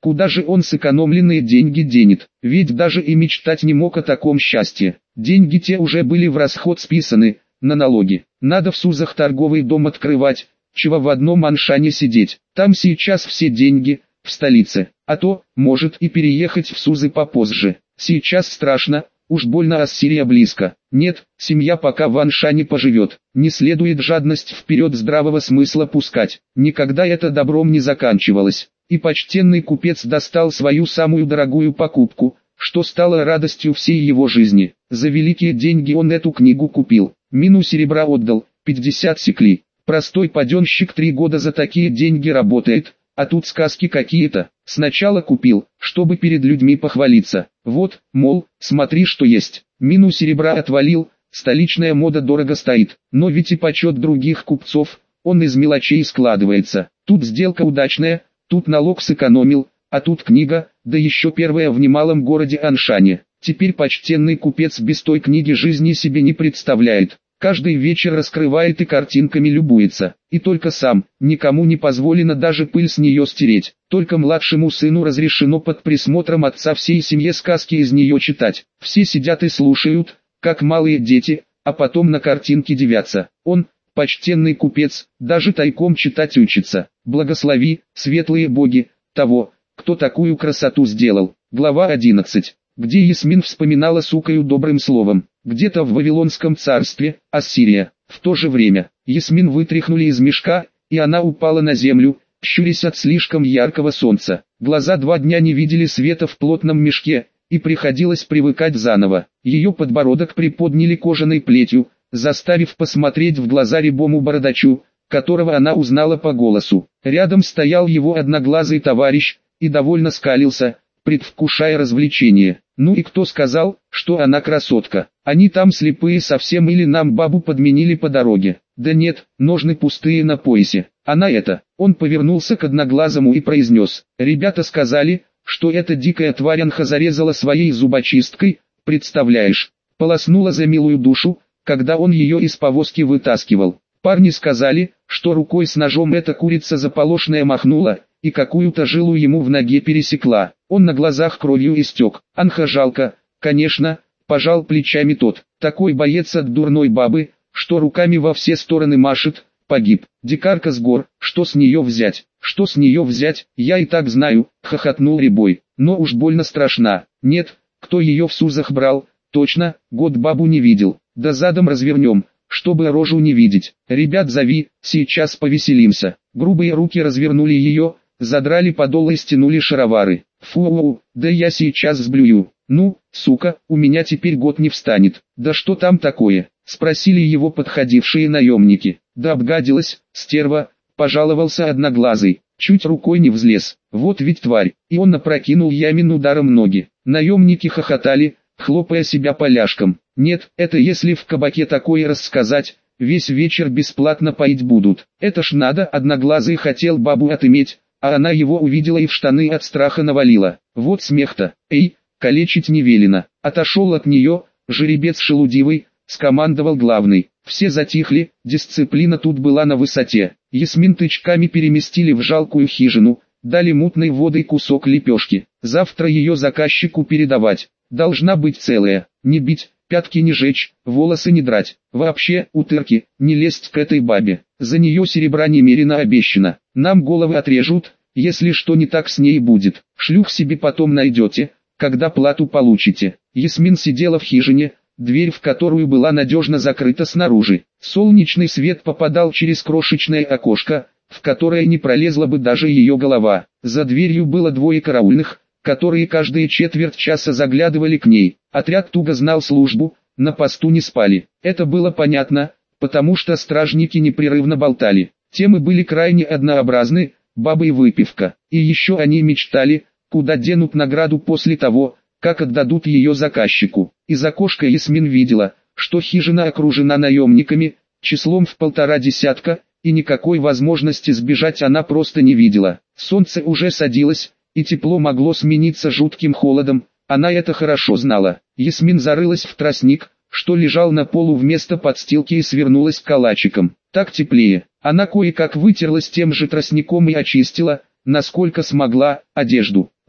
Куда же он сэкономленные деньги денет? Ведь даже и мечтать не мог о таком счастье. Деньги те уже были в расход списаны, на налоги. Надо в Сузах торговый дом открывать, чего в одном Аншане сидеть. Там сейчас все деньги, в столице. А то, может и переехать в Сузы попозже. Сейчас страшно, уж больно Ассирия близко. Нет, семья пока в Аншане поживет. Не следует жадность вперед здравого смысла пускать. Никогда это добром не заканчивалось. И почтенный купец достал свою самую дорогую покупку, что стало радостью всей его жизни. За великие деньги он эту книгу купил. Мину серебра отдал, 50 секли. Простой паденщик 3 года за такие деньги работает, а тут сказки какие-то. Сначала купил, чтобы перед людьми похвалиться. Вот, мол, смотри что есть. Мину серебра отвалил, столичная мода дорого стоит. Но ведь и почет других купцов, он из мелочей складывается. Тут сделка удачная, тут налог сэкономил, а тут книга, да еще первая в немалом городе Аншане. Теперь почтенный купец без той книги жизни себе не представляет. Каждый вечер раскрывает и картинками любуется. И только сам, никому не позволено даже пыль с нее стереть. Только младшему сыну разрешено под присмотром отца всей семье сказки из нее читать. Все сидят и слушают, как малые дети, а потом на картинке дивятся. Он, почтенный купец, даже тайком читать учится. Благослови, светлые боги, того, кто такую красоту сделал. Глава 11. Где Ясмин вспоминала сукою добрым словом. Где-то в Вавилонском царстве, Ассирия. В то же время, Ясмин вытряхнули из мешка, и она упала на землю, щурясь от слишком яркого солнца. Глаза 2 дня не видели света в плотном мешке, и приходилось привыкать заново. Ее подбородок приподняли кожаной плетью, заставив посмотреть в глаза рябому бородачу, которого она узнала по голосу. Рядом стоял его одноглазый товарищ, и довольно скалился, предвкушая развлечение. Ну и кто сказал, что она красотка? Они там слепые совсем или нам бабу подменили по дороге? Да нет, ножны пустые на поясе. Она это. Он повернулся к одноглазому и произнес. Ребята сказали, что эта дикая тварянха зарезала своей зубочисткой, представляешь? Полоснула за милую душу, когда он ее из повозки вытаскивал. Парни сказали, что рукой с ножом эта курица заполошная махнула, и какую-то жилу ему в ноге пересекла. Он на глазах кровью истек. Анха жалко, конечно, пожал плечами тот. Такой боец от дурной бабы, что руками во все стороны машет, погиб. Дикарка с гор, что с нее взять? Что с нее взять, я и так знаю, хохотнул Рябой. Но уж больно страшна. Нет, кто ее в Сузах брал, точно, год бабу не видел. Да задом развернем, чтобы рожу не видеть. Ребят зови, сейчас повеселимся. Грубые руки развернули ее, задрали подол и стянули шаровары. Фу, да я сейчас сблюю. Ну, сука, у меня теперь год не встанет. Да что там такое? Спросили его подходившие наемники. Да обгадилась, стерва, пожаловался одноглазый. Чуть рукой не взлез. Вот ведь тварь. И он опрокинул Ямин ударом ноги. Наемники хохотали, хлопая себя поляшком. Нет, это если в кабаке такое рассказать, весь вечер бесплатно поить будут. Это ж надо, одноглазый хотел бабу отыметь, а она его увидела и в штаны от страха навалила. Вот смех-то. Эй, калечить не велено. Отошел от нее, жеребец шелудивый, скомандовал главный. Все затихли, дисциплина тут была на высоте. Ясмин тычками переместили в жалкую хижину, дали мутной водой кусок лепешки. Завтра ее заказчику передавать. Должна быть целая, не бить, пятки не жечь, волосы не драть. Вообще, утырки, не лезть к этой бабе. За нее серебра немерено обещано. Нам головы отрежут, если что не так с ней будет. Шлюх себе потом найдете, когда плату получите. Ясмин сидела в хижине, дверь в которую была надежно закрыта снаружи. Солнечный свет попадал через крошечное окошко, в которое не пролезла бы даже ее голова. За дверью было 2 караульных, которые каждые четверть часа заглядывали к ней. Отряд туго знал службу, на посту не спали. Это было понятно, потому что стражники непрерывно болтали. Темы были крайне однообразны, бабы и выпивка. И еще они мечтали, куда денут награду после того, как отдадут ее заказчику. Из окошка Ясмин видела, что хижина окружена наемниками, числом в 1,5 десятка, и никакой возможности сбежать она просто не видела. Солнце уже садилось, и тепло могло смениться жутким холодом, она это хорошо знала. Ясмин зарылась в тростник, что лежал на полу вместо подстилки, и свернулась калачиком. Так теплее. Она кое-как вытерлась тем же тростником и очистила, насколько смогла, одежду.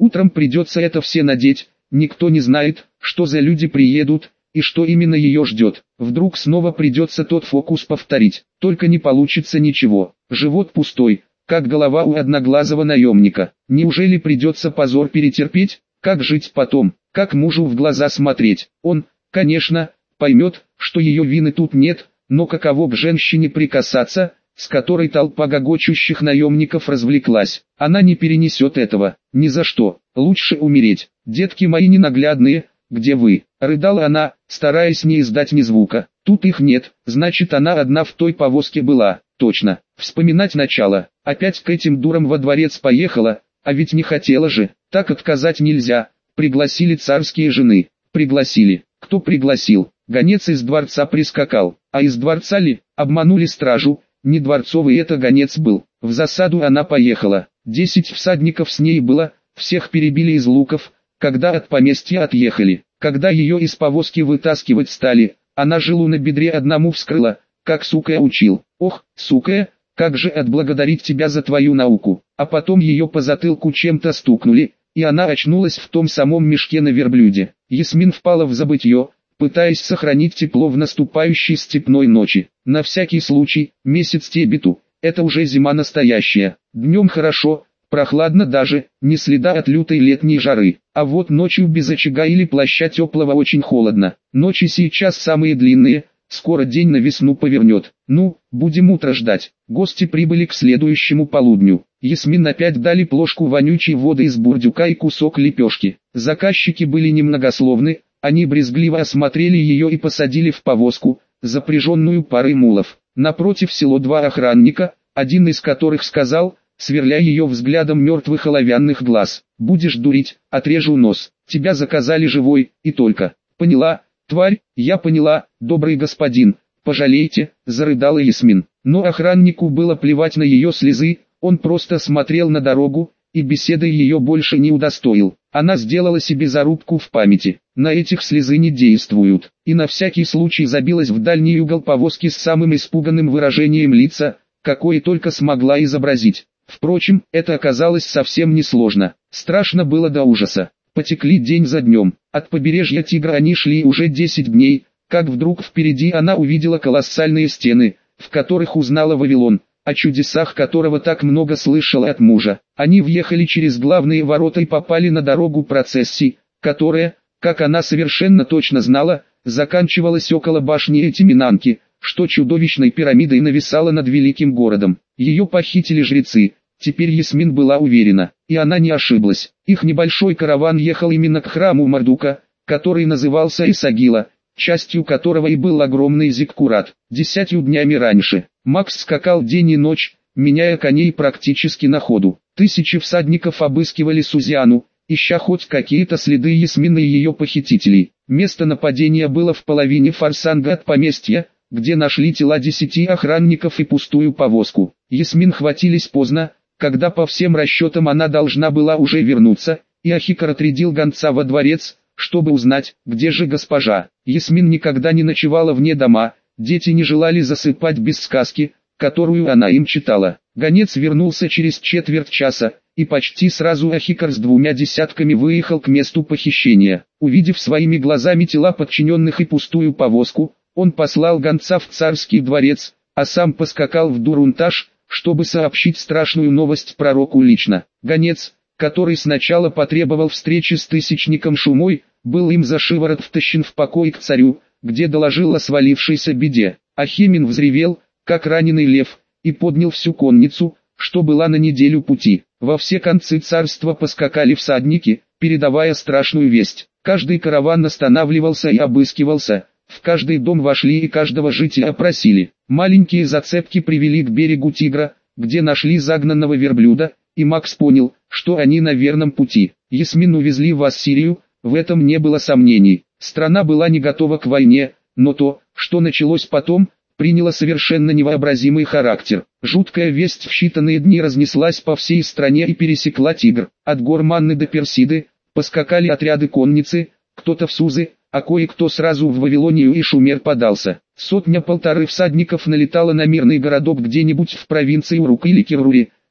Утром придется это все надеть, никто не знает, что за люди приедут, и что именно ее ждет. Вдруг снова придется тот фокус повторить, только не получится ничего. Живот пустой, как голова у одноглазого наемника. Неужели придется позор перетерпеть? Как жить потом? Как мужу в глаза смотреть? Он, конечно, поймет, что ее вины тут нет, но каково к женщине прикасаться, с которой толпа гогочущих наемников развлеклась. Она не перенесет этого, ни за что. Лучше умереть. Детки мои ненаглядные, где вы? Рыдала она, стараясь не издать ни звука. Тут их нет, значит она одна в той повозке была. Точно. Вспоминать начало. Опять к этим дурам во дворец поехала, а ведь не хотела же. Так отказать нельзя. Пригласили царские жены. Пригласили. Кто пригласил? Гонец из дворца прискакал. А из дворца ли? Обманули стражу. Не дворцовый это гонец был. В засаду она поехала. 10 всадников с ней было, всех перебили из луков, когда от поместья отъехали. Когда ее из повозки вытаскивать стали, она жилу на бедре одному вскрыла, как сука учил. Ох, сука, как же отблагодарить тебя за твою науку. А потом ее по затылку чем-то стукнули, и она очнулась в том самом мешке на верблюде. Ясмин впала в забытье, пытаясь сохранить тепло в наступающей степной ночи. На всякий случай, месяц Тебету, это уже зима настоящая. Днем хорошо, прохладно даже, не следа от лютой летней жары. А вот ночью без очага или плаща теплого очень холодно. Ночи сейчас самые длинные, скоро день на весну повернет. Ну, будем утро ждать. Гости прибыли к следующему полудню. Ясмин опять дали плошку вонючей воды из бурдюка и кусок лепешки. Заказчики были немногословны, они брезгливо осмотрели ее и посадили в повозку, запряженную парой мулов. Напротив село два охранника, один из которых сказал, сверля ее взглядом мертвых оловянных глаз: «Будешь дурить, отрежу нос, тебя заказали живой, и только». «Поняла, тварь, я поняла, добрый господин, пожалейте», — зарыдала Ясмин. Но охраннику было плевать на ее слезы, он просто смотрел на дорогу, и беседой ее больше не удостоил. Она сделала себе зарубку в памяти: на этих слезы не действуют, и на всякий случай забилась в дальний угол повозки с самым испуганным выражением лица, какое только смогла изобразить. Впрочем, это оказалось совсем несложно. Страшно было до ужаса. Потекли день за днем. От побережья Тигра они шли уже 10 дней, как вдруг впереди она увидела колоссальные стены, в которых узнала Вавилон, о чудесах которого так много слышала от мужа. Они въехали через главные ворота и попали на дорогу процессии, которая, как она совершенно точно знала, заканчивалась около башни Этиминанки, что чудовищной пирамидой нависала над великим городом. Ее похитили жрецы. Теперь Ясмин была уверена, и она не ошиблась. Их небольшой караван ехал именно к храму Мардука, который назывался Исагила, частью которого и был огромный зиккурат. 10 днями раньше Макс скакал день и ночь, меняя коней практически на ходу. Тысячи всадников обыскивали Сузиану, ища хоть какие-то следы Ясмины и ее похитителей. Место нападения было в половине форсанга от поместья, где нашли тела 10 охранников и пустую повозку. Ясмин хватились поздно, когда по всем расчетам она должна была уже вернуться, и Ахикар отрядил гонца во дворец, чтобы узнать, где же госпожа. Ясмин никогда не ночевала вне дома, дети не желали засыпать без сказки, которую она им читала. Гонец вернулся через четверть часа, и почти сразу Ахикар с 2 десятками выехал к месту похищения. Увидев своими глазами тела подчиненных и пустую повозку, он послал гонца в царский дворец, а сам поскакал в Дурунташ, чтобы сообщить страшную новость пророку лично. Гонец, который сначала потребовал встречи с тысячником Шумой, был им за шиворот втащен в покой к царю, где доложил о свалившейся беде. Ахимен взревел, как раненый лев, и поднял всю конницу, что была на неделю пути. Во все концы царства поскакали всадники, передавая страшную весть. Каждый караван останавливался и обыскивался, в каждый дом вошли и каждого жителя опросили. Маленькие зацепки привели к берегу Тигра, где нашли загнанного верблюда, и Макс понял, что они на верном пути. Ясмин увезли в Ассирию, в этом не было сомнений. Страна была не готова к войне, но то, что началось потом, приняло совершенно невообразимый характер. Жуткая весть в считанные дни разнеслась по всей стране и пересекла Тигр. От гор Манны до Персиды поскакали отряды конницы, кто-то в Сузы, а кое-кто сразу в Вавилонию и Шумер подался. 100-1,5 всадников налетало на мирный городок где-нибудь в провинции Урук или Кирури,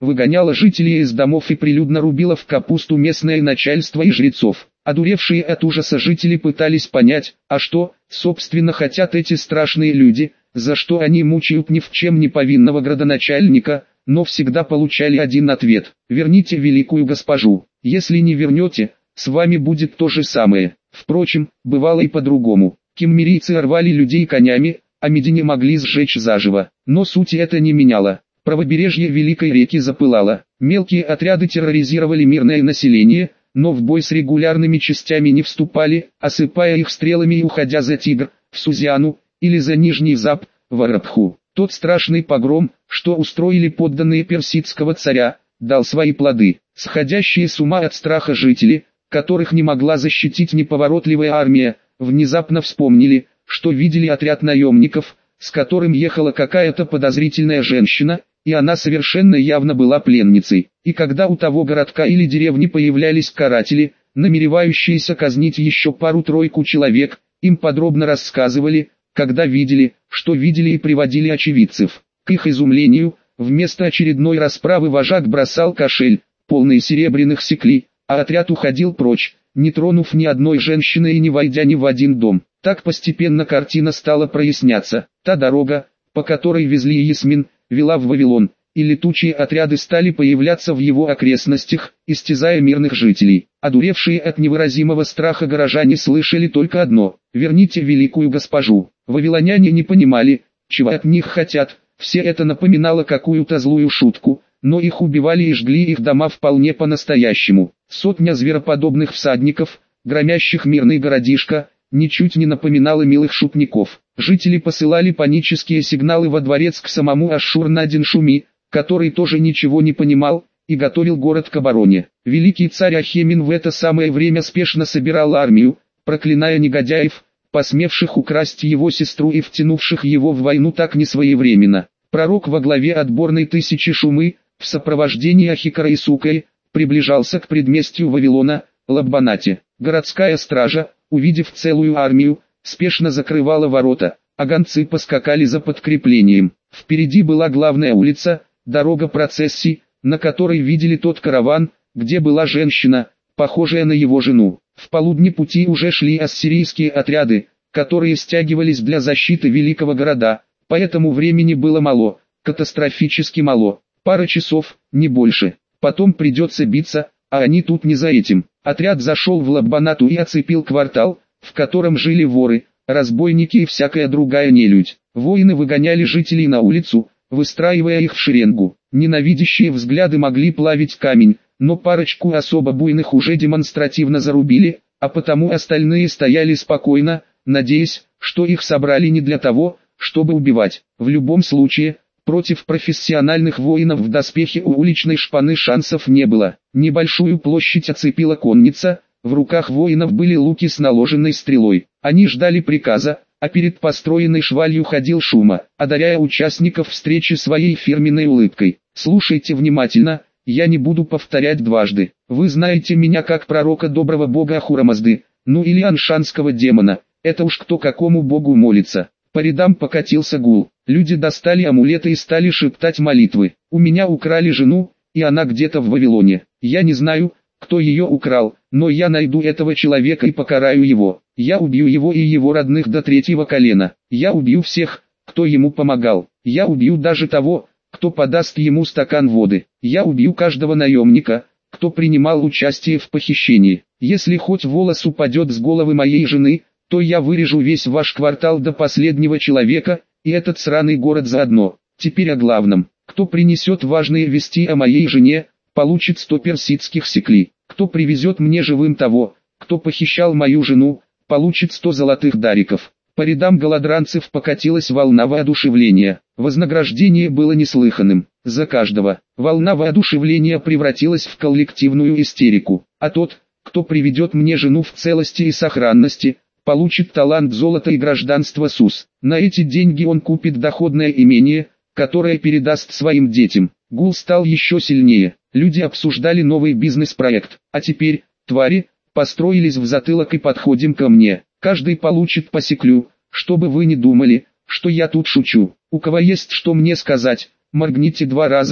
выгоняла жителей из домов и прилюдно рубила в капусту местное начальство и жрецов. Одуревшие от ужаса жители пытались понять, а что, собственно, хотят эти страшные люди, за что они мучают ни в чем не повинного градоначальника, но всегда получали один ответ: верните великую госпожу, если не вернете, с вами будет то же самое. Впрочем, бывало и по-другому. Киммерийцы рвали людей конями, а Медине могли сжечь заживо, но сути это не меняло. Правобережье Великой реки запылало, мелкие отряды терроризировали мирное население, но в бой с регулярными частями не вступали, осыпая их стрелами и уходя за Тигр, в Сузиану, или за Нижний Зап, в Арабху. Тот страшный погром, что устроили подданные персидского царя, дал свои плоды. Сходящие с ума от страха жители, которых не могла защитить неповоротливая армия, внезапно вспомнили, что видели отряд наемников, с которым ехала какая-то подозрительная женщина, и она совершенно явно была пленницей. И когда у того городка или деревни появлялись каратели, намеревающиеся казнить еще пару-тройку человек, им подробно рассказывали, когда видели, что видели, и приводили очевидцев. К их изумлению, вместо очередной расправы вожак бросал кошель, полный серебряных сиклей, а отряд уходил прочь, не тронув ни одной женщины и не войдя ни в один дом. Так постепенно картина стала проясняться. Та дорога, по которой везли Ясмин, вела в Вавилон, и летучие отряды стали появляться в его окрестностях, истязая мирных жителей. Одуревшие от невыразимого страха горожане слышали только одно: верните великую госпожу. Вавилоняне не понимали, чего от них хотят, все это напоминало какую-то злую шутку, но их убивали и жгли их дома вполне по-настоящему. Сотня звероподобных всадников, громящих мирный городишко, ничуть не напоминала милых шутников. Жители посылали панические сигналы во дворец к самому Ашшур-надин-Шуми, который тоже ничего не понимал, и готовил город к обороне. Великий царь Ахемен в это самое время спешно собирал армию, проклиная негодяев, посмевших украсть его сестру и втянувших его в войну так несвоевременно. Пророк во главе отборной тысячи Шумы, в сопровождении Ахикара и Сукаи, приближался к предместью Вавилона, Лаббанате. Городская стража, увидев целую армию, спешно закрывала ворота, а гонцы поскакали за подкреплением. Впереди была главная улица, дорога процессий, на которой видели тот караван, где была женщина, похожая на его жену. В полудне пути уже шли ассирийские отряды, которые стягивались для защиты великого города, поэтому времени было мало, катастрофически мало. Пара часов, не больше. Потом придется биться, а они тут не за этим. Отряд зашел в Лаббанату и оцепил квартал, в котором жили воры, разбойники и всякая другая нелюдь. Воины выгоняли жителей на улицу, выстраивая их в шеренгу. Ненавидящие взгляды могли плавить камень, но парочку особо буйных уже демонстративно зарубили, а потому остальные стояли спокойно, надеясь, что их собрали не для того, чтобы убивать. В любом случае, против профессиональных воинов в доспехе у уличной шпаны шансов не было. Небольшую площадь оцепила конница, в руках воинов были луки с наложенной стрелой. Они ждали приказа, а перед построенной швалью ходил Шума, одаряя участников встречи своей фирменной улыбкой. «Слушайте внимательно, я не буду повторять дважды. Вы знаете меня как пророка доброго бога Ахурамазды, ну или аншанского демона, это уж кто какому богу молится». По рядам покатился гул. Люди достали амулеты и стали шептать молитвы. «У меня украли жену, и она где-то в Вавилоне. Я не знаю, кто ее украл, но я найду этого человека и покараю его. Я убью его и его родных до 3-го колена. Я убью всех, кто ему помогал. Я убью даже того, кто подаст ему стакан воды. Я убью каждого наемника, кто принимал участие в похищении. Если хоть волос упадет с головы моей жены, то я вырежу весь ваш квартал до последнего человека, и этот сраный город заодно. Теперь о главном. Кто принесет важные вести о моей жене, получит 100 персидских сиклей. Кто привезет мне живым того, кто похищал мою жену, получит 100 золотых дариков». По рядам голодранцев покатилась волна воодушевления. Вознаграждение было неслыханным. За каждого. Волна воодушевления превратилась в коллективную истерику. А тот, кто приведет мне жену в целости и сохранности, получит талант золота и гражданство СУС. На эти деньги он купит доходное имение, которое передаст своим детям. Гул стал еще сильнее. Люди обсуждали новый бизнес-проект. А теперь, твари, построились в затылок и подходим ко мне. Каждый получит по сиклю, чтобы вы не думали, что я тут шучу. У кого есть что мне сказать, моргните 2 раза,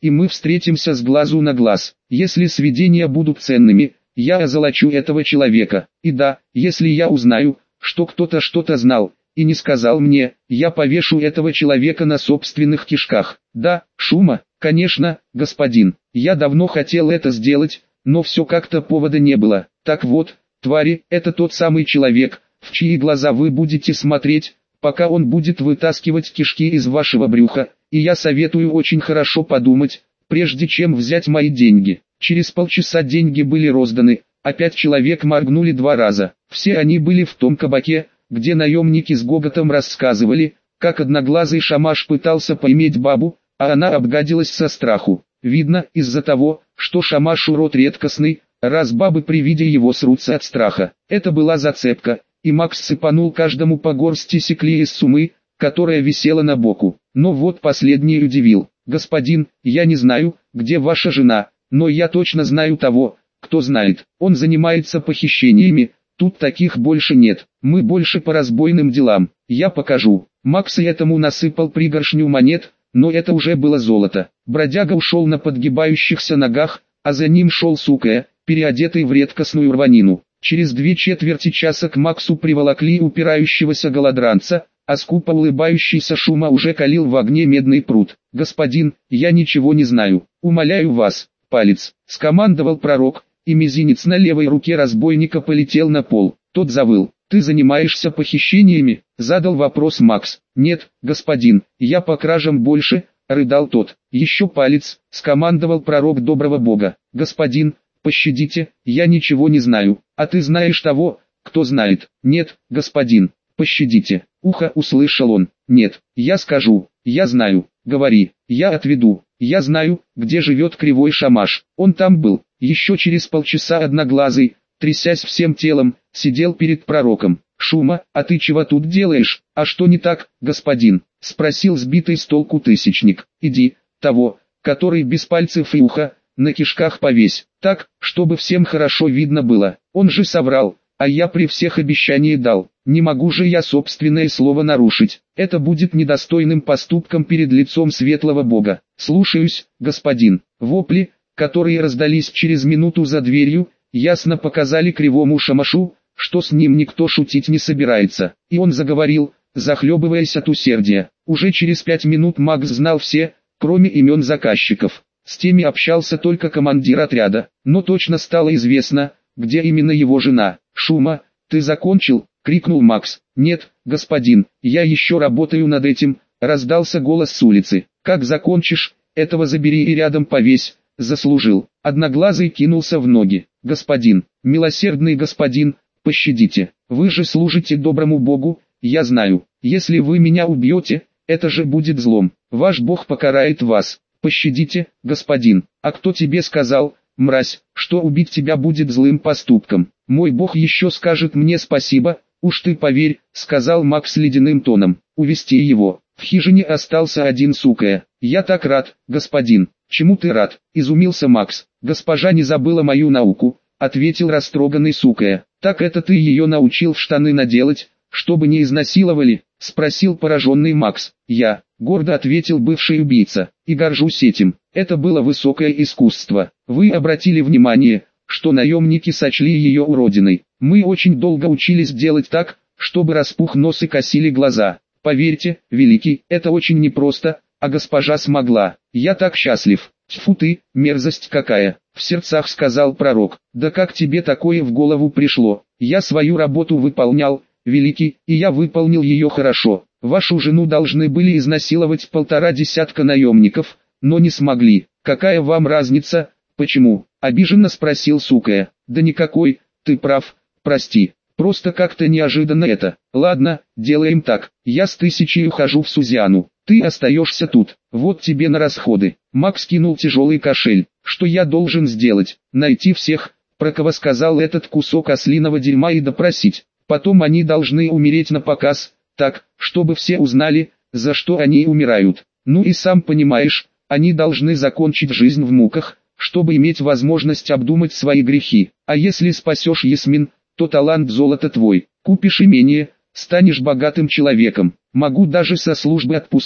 и мы встретимся с глазу на глаз. Если сведения будут ценными, я озолочу этого человека. И да, если я узнаю, что кто-то что-то знал и не сказал мне, я повешу этого человека на собственных кишках. Да, Шума, конечно, господин, я давно хотел это сделать, но все как-то повода не было. Так вот, твари, это тот самый человек, в чьи глаза вы будете смотреть, пока он будет вытаскивать кишки из вашего брюха, и я советую очень хорошо подумать, прежде чем взять мои деньги. Через полчаса деньги были розданы, а 5 человек моргнули 2 раза. Все они были в том кабаке, где наемники с гоготом рассказывали, как одноглазый шамаш пытался поиметь бабу, а она обгадилась со страху. Видно, из-за того, что шамаш урод редкостный, раз бабы при виде его срутся от страха. Это была зацепка, и Макс сыпанул каждому по горсти секли из суммы, которая висела на боку. Но вот последний удивил. «Господин, я не знаю, где ваша жена, но я точно знаю того, кто знает. Он занимается похищениями, тут таких больше нет, мы больше по разбойным делам, я покажу». Макс и этому насыпал пригоршню монет, но это уже было золото. Бродяга ушел на подгибающихся ногах, а за ним шел Сукая, переодетый в редкостную рванину. Через 2/4 часа к Максу приволокли упирающегося голодранца, а скупо улыбающийся Шума уже калил в огне медный пруд. «Господин, я ничего не знаю, умоляю вас, палец», — скомандовал пророк, и мизинец на левой руке разбойника полетел на пол. Тот завыл. «Ты занимаешься похищениями?» — задал вопрос Макс. «Нет, господин, я по кражам больше», — рыдал тот. «Еще палец», — скомандовал пророк доброго бога. «Господин, пощадите, я ничего не знаю, а ты знаешь того, кто знает». «Нет, господин, пощадите». «Ухо», — услышал он. «Нет, я скажу, я знаю, говори, я отведу, я знаю, где живет кривой шамаш». Он там был. Еще через полчаса одноглазый, трясясь всем телом, сидел перед пророком. «Шума, а ты чего тут делаешь?» «А что не так, господин?» — спросил сбитый с толку тысячник. «Иди, того, который без пальцев и уха, на кишках повесь, так, чтобы всем хорошо видно было». Он же соврал, а я при всех обещание дал. Не могу же я собственное слово нарушить. Это будет недостойным поступком перед лицом светлого бога. «Слушаюсь, господин». Вопли, которые раздались через минуту за дверью, ясно показали кривому шамашу, что с ним никто шутить не собирается. И он заговорил, захлебываясь от усердия. Уже через 5 минут Макс знал все, кроме имен заказчиков. С теми общался только командир отряда, но точно стало известно, где именно его жена. «Шума, ты закончил?» — крикнул Макс. «Нет, господин, я еще работаю над этим», — раздался голос с улицы. «Как закончишь, этого забери и рядом повесь, заслужил». Одноглазый кинулся в ноги. «Господин, милосердный господин, пощадите, вы же служите доброму Богу, я знаю, если вы меня убьете, это же будет злом, ваш Бог покарает вас, пощадите, господин». «А кто тебе сказал, мразь, что убить тебя будет злым поступком? Мой Бог еще скажет мне спасибо, уж ты поверь», — сказал Макс ледяным тоном. «Увести его». В хижине остался один Сукая. «Я так рад, господин». «Чему ты рад?» — изумился Макс. «Госпожа не забыла мою науку», — ответил растроганный Сукая. «Так это ты ее научил в штаны наделать, чтобы не изнасиловали?» — спросил пораженный Макс. «Я», — гордо ответил бывший убийца, — «и горжусь этим. Это было высокое искусство. Вы обратили внимание, что наемники сочли ее уродиной. Мы очень долго учились делать так, чтобы распух нос и косили глаза. Поверьте, великий, это очень непросто, а госпожа смогла. Я так счастлив». «Тьфу ты, мерзость какая!» — в сердцах сказал пророк. «Да как тебе такое в голову пришло? Я свою работу выполнял, великий, и я выполнил ее хорошо. Вашу жену должны были изнасиловать 1,5 десятка наемников, но не смогли. Какая вам разница, почему?» — обиженно спросил Сукая. «Да никакой, ты прав, прости. Просто как-то неожиданно это. Ладно, делаем так. Я с 1000 ухожу в Сузиану. Ты остаешься тут. Вот тебе на расходы». Макс кинул тяжелый кошель. «Что я должен сделать? Найти всех, про кого сказал этот кусок ослиного дерьма, и допросить. Потом они должны умереть на показ, так, чтобы все узнали, за что они умирают. Ну и сам понимаешь, они должны закончить жизнь в муках, чтобы иметь возможность обдумать свои грехи. А если спасешь Ясмин, то талант золота твой. Купишь имение, станешь богатым человеком. Могу даже со службы отпустить,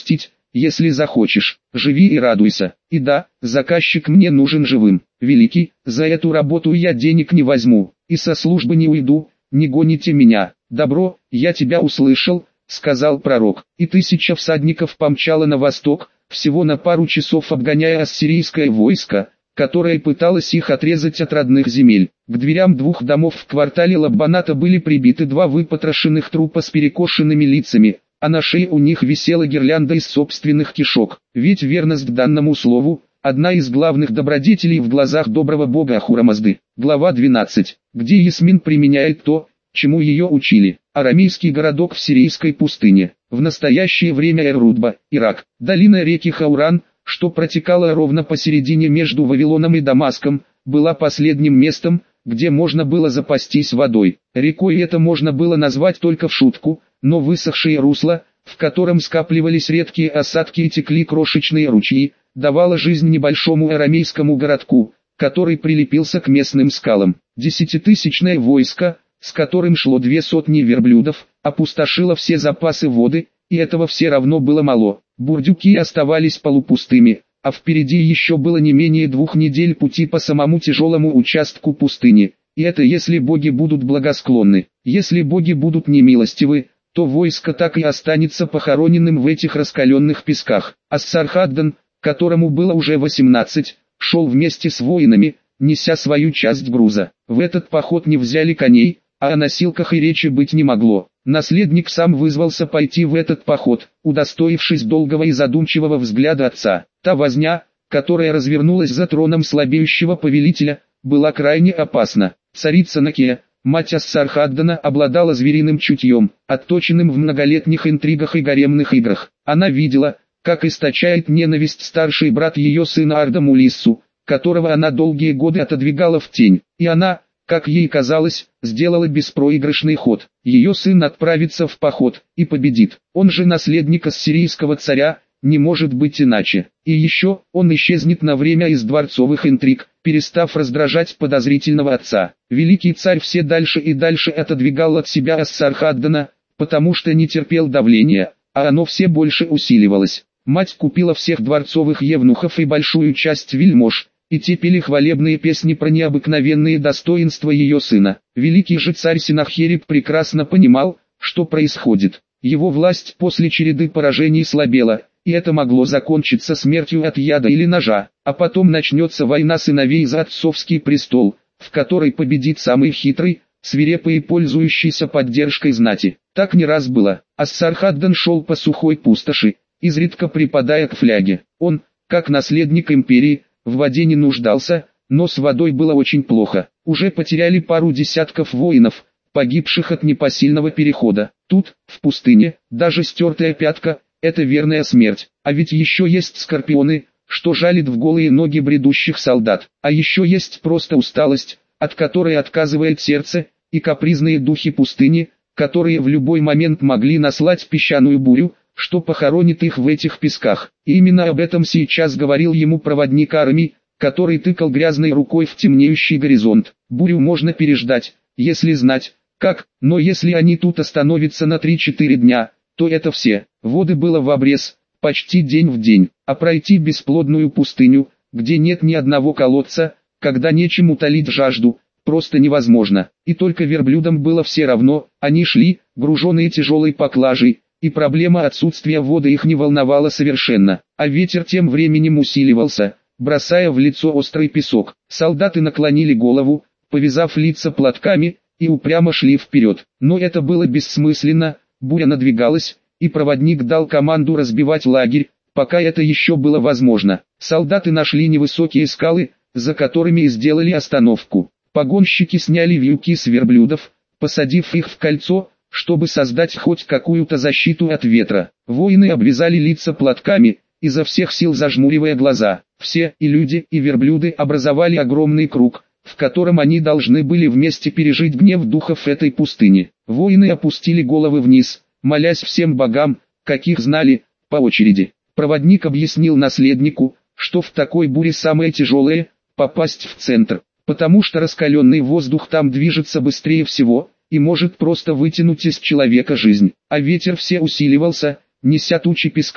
если захочешь, живи и радуйся. И да, заказчик мне нужен живым. Великий, за эту работу я денег не возьму, и со службы не уйду, не гоните меня. Добро, я тебя услышал, сказал пророк. И 1000 всадников помчало на восток, всего на пару часов обгоняя ассирийское войско, которое пыталось их отрезать от родных земель. К дверям 2 домов в квартале Лаббаната были прибиты 2 выпотрошенных трупа с перекошенными лицами, а на шее у них висела гирлянда из собственных кишок. Ведь верность данному слову – одна из главных добродетелей в глазах доброго бога Ахура-Мазды. Глава 12, где Ясмин применяет то, чему ее учили. Арамейский городок в сирийской пустыне. В настоящее время Эр-Рудба, Ирак. Долина реки Хауран, что протекала ровно посередине между Вавилоном и Дамаском, была последним местом, где можно было запастись водой. Рекой это можно было назвать только в шутку, но высохшее русло, в котором скапливались редкие осадки и текли крошечные ручьи, давало жизнь небольшому арамейскому городку, который прилепился к местным скалам. 10-тысячное войско, с которым шло 200 верблюдов, опустошило все запасы воды, и этого все равно было мало. Бурдюки оставались полупустыми, а впереди еще было не менее 2 недель пути по самому тяжелому участку пустыни, и это если боги будут благосклонны. Если боги будут немилостивы, то войско так и останется похороненным в этих раскаленных песках. Ассархаддан, которому было уже 18, шел вместе с воинами, неся свою часть груза. В этот поход не взяли коней, а о носилках и речи быть не могло. Наследник сам вызвался пойти в этот поход, удостоившись долгого и задумчивого взгляда отца. Та возня, которая развернулась за троном слабеющего повелителя, была крайне опасна. Царица Накия, мать Ассархаддана, обладала звериным чутьем, отточенным в многолетних интригах и гаремных играх. Она видела, как источает ненависть старший брат ее сына Арда Мулиссу, которого она долгие годы отодвигала в тень, и она, как ей казалось, сделала беспроигрышный ход. Ее сын отправится в поход и победит. Он же наследник ассирийского царя, не может быть иначе. И еще, он исчезнет на время из дворцовых интриг, перестав раздражать подозрительного отца. Великий царь все дальше и дальше отодвигал от себя Ассархаддана, потому что не терпел давления, а оно все больше усиливалось. Мать купила всех дворцовых евнухов и большую часть вельмож, и те пели хвалебные песни про необыкновенные достоинства ее сына. Великий же царь Сенахериб прекрасно понимал, что происходит. Его власть после череды поражений слабела, и это могло закончиться смертью от яда или ножа, а потом начнется война сыновей за отцовский престол, в которой победит самый хитрый, свирепый и пользующийся поддержкой знати. Так не раз было. Ассархаддан шел по сухой пустоши, изредка припадая к фляге. Он, как наследник империи, в воде не нуждался, но с водой было очень плохо. Уже потеряли пару десятков воинов, погибших от непосильного перехода. Тут, в пустыне, даже стертая пятка – это верная смерть. А ведь еще есть скорпионы, что жалит в голые ноги бредущих солдат. А еще есть просто усталость, от которой отказывает сердце, и капризные духи пустыни, которые в любой момент могли наслать песчаную бурю, что похоронит их в этих песках. И именно об этом сейчас говорил ему проводник армии, который тыкал грязной рукой в темнеющий горизонт. Бурю можно переждать, если знать, как, но если они тут остановятся на 3-4 дня, то это все. Воды было в обрез, почти день в день, а пройти бесплодную пустыню, где нет ни одного колодца, когда нечем утолить жажду, просто невозможно. И только верблюдам было все равно, они шли, груженные тяжелой поклажей, и проблема отсутствия воды их не волновала совершенно. А ветер тем временем усиливался, бросая в лицо острый песок. Солдаты наклонили голову, повязав лица платками, и упрямо шли вперед. Но это было бессмысленно, буря надвигалась, и проводник дал команду разбивать лагерь, пока это еще было возможно. Солдаты нашли невысокие скалы, за которыми и сделали остановку. Погонщики сняли вьюки с верблюдов, посадив их в кольцо, чтобы создать хоть какую-то защиту от ветра. Воины обвязали лица платками, изо всех сил зажмуривая глаза. Все, и люди, и верблюды, образовали огромный круг, в котором они должны были вместе пережить гнев духов этой пустыни. Воины опустили головы вниз, молясь всем богам, каких знали, по очереди. Проводник объяснил наследнику, что в такой буре самое тяжелое – попасть в центр, потому что раскаленный воздух там движется быстрее всего и может просто вытянуть из человека жизнь. А ветер все усиливался, неся тучи песка,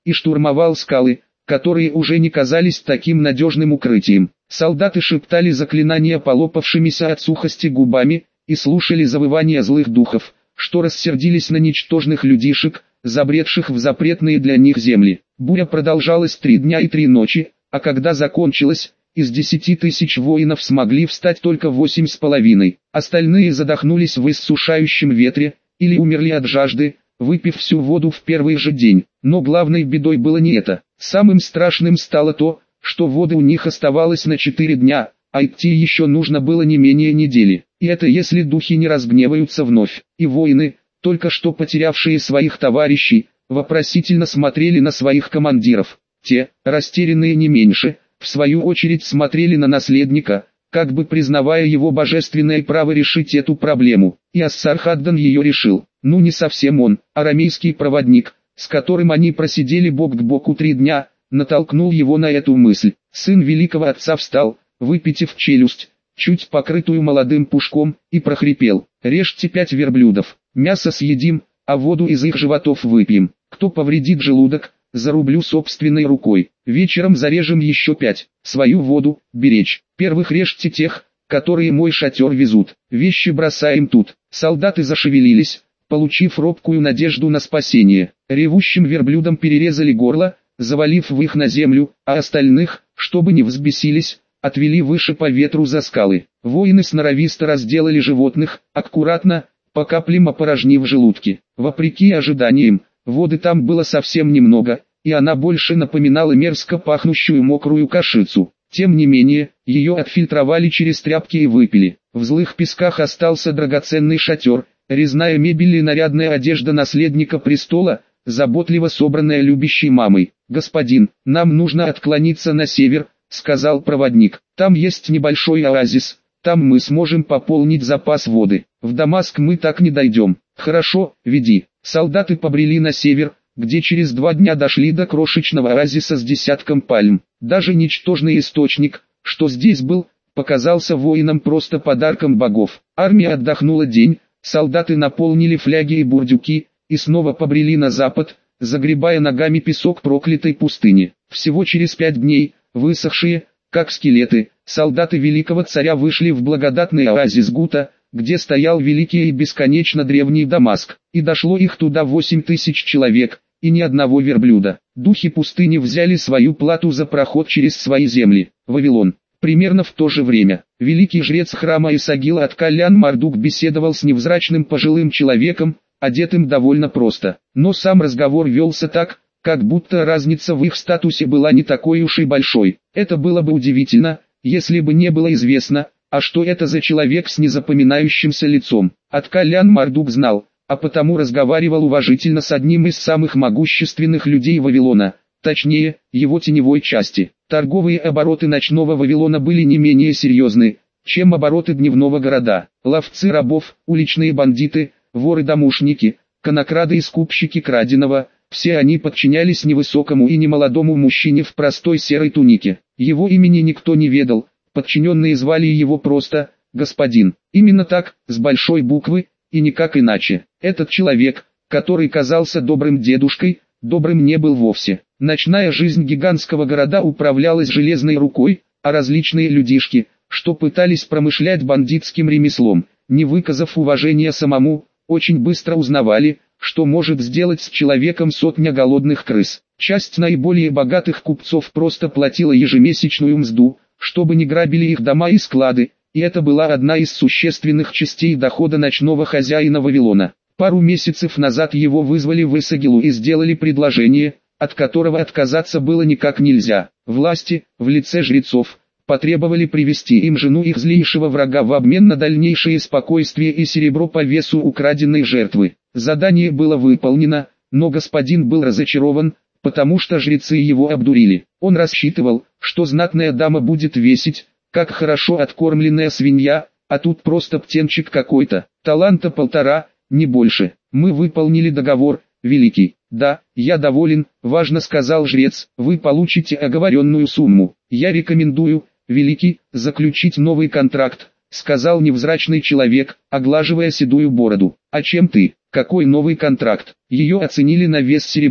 и штурмовал скалы, которые уже не казались таким надежным укрытием. Солдаты шептали заклинания полопавшимися от сухости губами, и слушали завывания злых духов, что рассердились на ничтожных людишек, забредших в запретные для них земли. Буря продолжалась 3 дня и 3 ночи, а когда закончилась, из 10 тысяч воинов смогли встать только 8,5. Остальные задохнулись в иссушающем ветре, или умерли от жажды, выпив всю воду в первый же день. Но главной бедой было не это. Самым страшным стало то, что воды у них оставалось на 4 дня, а идти еще нужно было не менее недели. И это если духи не разгневаются вновь. И воины, только что потерявшие своих товарищей, вопросительно смотрели на своих командиров. Те, растерянные не меньше, в свою очередь смотрели на наследника, как бы признавая его божественное право решить эту проблему. И Ассархаддан ее решил. Ну не совсем он, арамейский проводник, с которым они просидели бок к боку 3 дня, натолкнул его на эту мысль. Сын великого отца встал, выпитив челюсть, чуть покрытую молодым пушком, и прохрипел: «Режьте 5 верблюдов, мясо съедим, а воду из их животов выпьем. Кто повредит желудок, зарублю собственной рукой. Вечером зарежем еще 5, свою воду беречь. Первых режьте тех, которые мой шатер везут, вещи бросаем тут». Солдаты зашевелились, получив робкую надежду на спасение. Ревущим верблюдам перерезали горло, завалив их на землю, а остальных, чтобы не взбесились, отвели выше по ветру за скалы. Воины сноровисто разделали животных, аккуратно, по каплям опорожнив желудки. Вопреки ожиданиям, воды там было совсем немного, и она больше напоминала мерзко пахнущую мокрую кашицу. Тем не менее, ее отфильтровали через тряпки и выпили. В злых песках остался драгоценный шатер, резная мебель и нарядная одежда наследника престола, заботливо собранная любящей мамой. «Господин, нам нужно отклониться на север», — сказал проводник. «Там есть небольшой оазис, там мы сможем пополнить запас воды. В Дамаск мы так не дойдем». «Хорошо, веди». Солдаты побрели на север, где через 2 дня дошли до крошечного оазиса с десятком пальм. Даже ничтожный источник, что здесь был, показался воинам просто подарком богов. Армия отдохнула день, солдаты наполнили фляги и бурдюки, и снова побрели на запад, загребая ногами песок проклятой пустыни. Всего через 5 дней, высохшие, как скелеты, солдаты великого царя вышли в благодатный оазис Гута, где стоял великий и бесконечно древний Дамаск, и дошло их туда 8000 человек, и ни одного верблюда. Духи пустыни взяли свою плату за проход через свои земли. Вавилон. Примерно в то же время, великий жрец храма Исагил Ат-Калян-Мардук беседовал с невзрачным пожилым человеком, одетым довольно просто, но сам разговор велся так, как будто разница в их статусе была не такой уж и большой. Это было бы удивительно, если бы не было известно, а что это за человек с незапоминающимся лицом. Ат-Калян-Мардук знал, а потому разговаривал уважительно с одним из самых могущественных людей Вавилона, точнее, его теневой части. Торговые обороты ночного Вавилона были не менее серьезны, чем обороты дневного города. Ловцы рабов, уличные бандиты, воры-домушники, конокрады и скупщики краденого, все они подчинялись невысокому и немолодому мужчине в простой серой тунике. Его имени никто не ведал, подчиненные звали его просто «господин». Именно так, с большой буквы, и никак иначе. Этот человек, который казался добрым дедушкой, добрым не был вовсе. Ночная жизнь гигантского города управлялась железной рукой, а различные людишки, что пытались промышлять бандитским ремеслом, не выказав уважения самому, очень быстро узнавали, что может сделать с человеком 100 голодных крыс. Часть наиболее богатых купцов просто платила ежемесячную мзду, чтобы не грабили их дома и склады, и это была одна из существенных частей дохода ночного хозяина Вавилона. Пару месяцев назад его вызвали в Исагилу и сделали предложение, от которого отказаться было никак нельзя. Власти, в лице жрецов, потребовали привести им жену их злейшего врага в обмен на дальнейшее спокойствие и серебро по весу украденной жертвы. Задание было выполнено, но господин был разочарован, потому что жрецы его обдурили. Он рассчитывал, что знатная дама будет весить, как хорошо откормленная свинья, а тут просто птенчик какой-то, таланта 1,5, не больше. Мы выполнили договор, великий. Да, я доволен, важно сказал жрец, вы получите оговоренную сумму. Я рекомендую, великий, заключить новый контракт, сказал невзрачный человек, оглаживая седую бороду. А чем ты? Какой новый контракт? Ее оценили на вес серебра.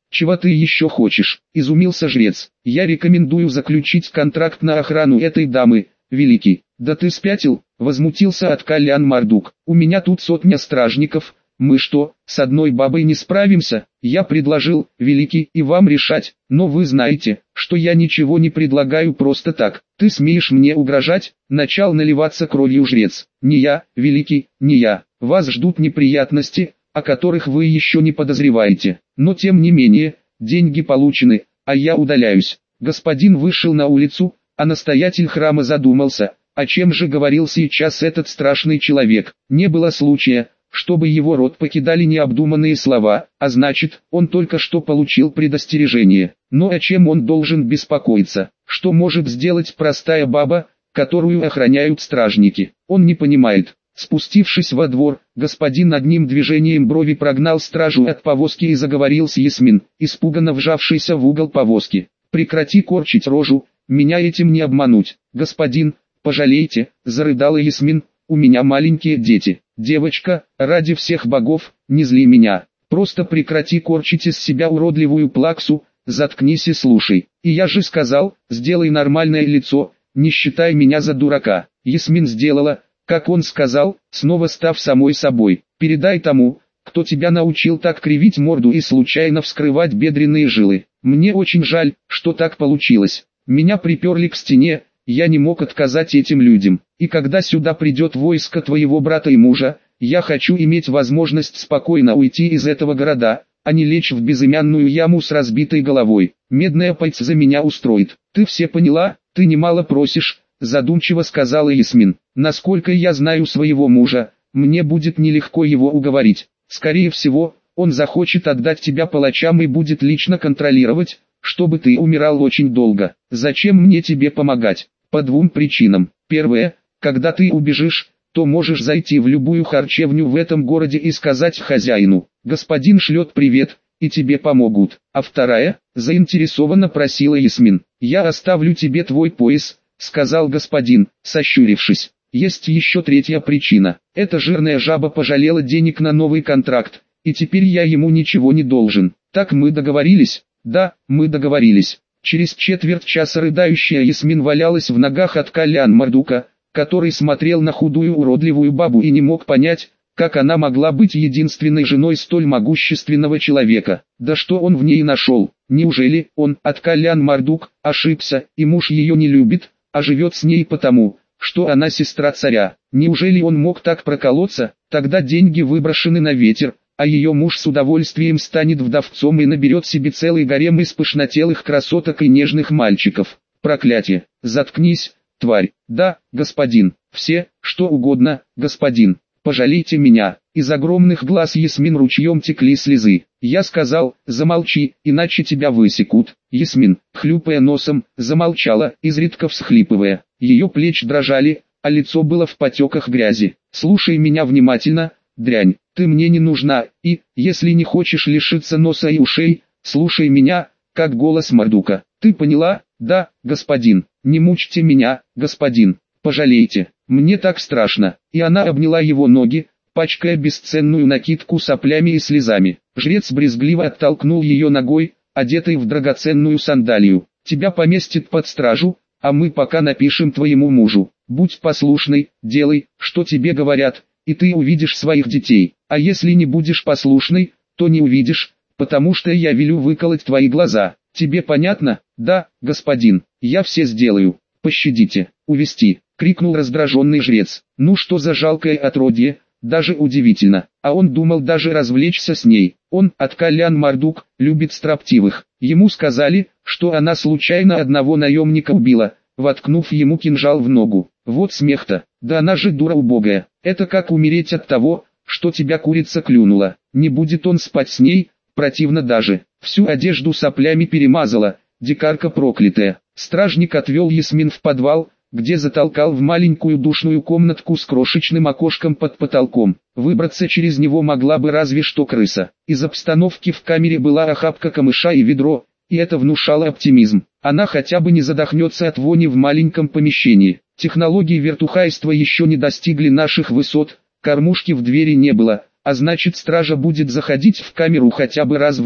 Чего ты еще хочешь? Изумился жрец. Я рекомендую заключить контракт на охрану этой дамы, великий. Да ты спятил? Возмутился Откалян Мардук. У меня тут сотня стражников. Мы что, с одной бабой не справимся? Я предложил, великий, и вам решать, но вы знаете, что я ничего не предлагаю просто так. Ты смеешь мне угрожать? Начал наливаться кровью жрец. Не я, великий, не я. Вас ждут неприятности, о которых вы еще не подозреваете. Но тем не менее, деньги получены, а я удаляюсь. Господин вышел на улицу, а настоятель храма задумался, о чем же говорил сейчас этот страшный человек. Не было случая, чтобы его рот покидали необдуманные слова, а значит, он только что получил предостережение. Но о чем он должен беспокоиться? Что может сделать простая баба, которую охраняют стражники? Он не понимает. Спустившись во двор, господин одним движением брови прогнал стражу от повозки и заговорил с Ясмин, испуганно вжавшейся в угол повозки. «Прекрати корчить рожу, меня этим не обмануть. Господин, пожалейте», — зарыдала Ясмин, — «у меня маленькие дети». «Девочка, ради всех богов, не зли меня. Просто прекрати корчить из себя уродливую плаксу, заткнись и слушай. И я же сказал, сделай нормальное лицо, не считай меня за дурака». Ясмин сделала, как он сказал, снова став самой собой. «Передай тому, кто тебя научил так кривить морду и случайно вскрывать бедренные жилы. Мне очень жаль, что так получилось. Меня приперли к стене, я не мог отказать этим людям. И когда сюда придет войско твоего брата и мужа, я хочу иметь возможность спокойно уйти из этого города, а не лечь в безымянную яму с разбитой головой. Медная пальца за меня устроит. Ты все поняла? Ты немало просишь», — задумчиво сказала Ясмин. «Насколько я знаю своего мужа, мне будет нелегко его уговорить. Скорее всего, он захочет отдать тебя палачам и будет лично контролировать, чтобы ты умирал очень долго. Зачем мне тебе помогать? По двум причинам. Первое, когда ты убежишь, то можешь зайти в любую харчевню в этом городе и сказать хозяину: господин шлет привет, и тебе помогут. А вторая, заинтересованно просила Ясмин: я оставлю тебе твой пояс, сказал господин, сощурившись. Есть еще третья причина. Эта жирная жаба пожалела денег на новый контракт, и теперь я ему ничего не должен. Так мы договорились? Да, мы договорились. Через четверть часа рыдающая Ясмин валялась в ногах Откалян Мардука, который смотрел на худую уродливую бабу и не мог понять, как она могла быть единственной женой столь могущественного человека. Да что он в ней нашел? Неужели он, Откалян Мардук, ошибся, и муж ее не любит, а живет с ней потому, что она сестра царя? Неужели он мог так проколоться? Тогда деньги выброшены на ветер, а ее муж с удовольствием станет вдовцом и наберет себе целый гарем из пышнотелых красоток и нежных мальчиков. Проклятие! Заткнись, тварь! Да, господин, все, что угодно, господин, пожалейте меня. Из огромных глаз Ясмин ручьем текли слезы. Я сказал: замолчи, иначе тебя высекут. Ясмин, хлюпая носом, замолчала, изредка всхлипывая. Ее плечи дрожали, а лицо было в потеках грязи. Слушай меня внимательно, дрянь. Ты мне не нужна, и, если не хочешь лишиться носа и ушей, слушай меня, как голос Мардука. Ты поняла? Да, господин. Не мучьте меня, господин. Пожалейте. Мне так страшно. И она обняла его ноги, пачкая бесценную накидку соплями и слезами. Жрец брезгливо оттолкнул ее ногой, одетой в драгоценную сандалию. Тебя поместят под стражу, а мы пока напишем твоему мужу. Будь послушной, делай, что тебе говорят, и ты увидишь своих детей. А если не будешь послушной, то не увидишь, потому что я велю выколоть твои глаза. Тебе понятно? Да, господин, я все сделаю. Пощадите, увести, крикнул раздраженный жрец. Ну что за жалкое отродье, даже удивительно. А он думал даже развлечься с ней. Он, Откалян Мардук, любит строптивых. Ему сказали, что она случайно одного наемника убила, воткнув ему кинжал в ногу. Вот смех-то, да она же дура убогая. Это как умереть от того, что тебя курица клюнула. Не будет он спать с ней, противно даже. Всю одежду соплями перемазала, дикарка проклятая. Стражник отвел Ясмин в подвал, где затолкал в маленькую душную комнатку с крошечным окошком под потолком. Выбраться через него могла бы разве что крыса. Из обстановки в камере была охапка камыша и ведро, и это внушало оптимизм. Она хотя бы не задохнется от вони в маленьком помещении. Технологии вертухайства еще не достигли наших высот, кормушки в двери не было, а значит стража будет заходить в камеру хотя бы раз в день.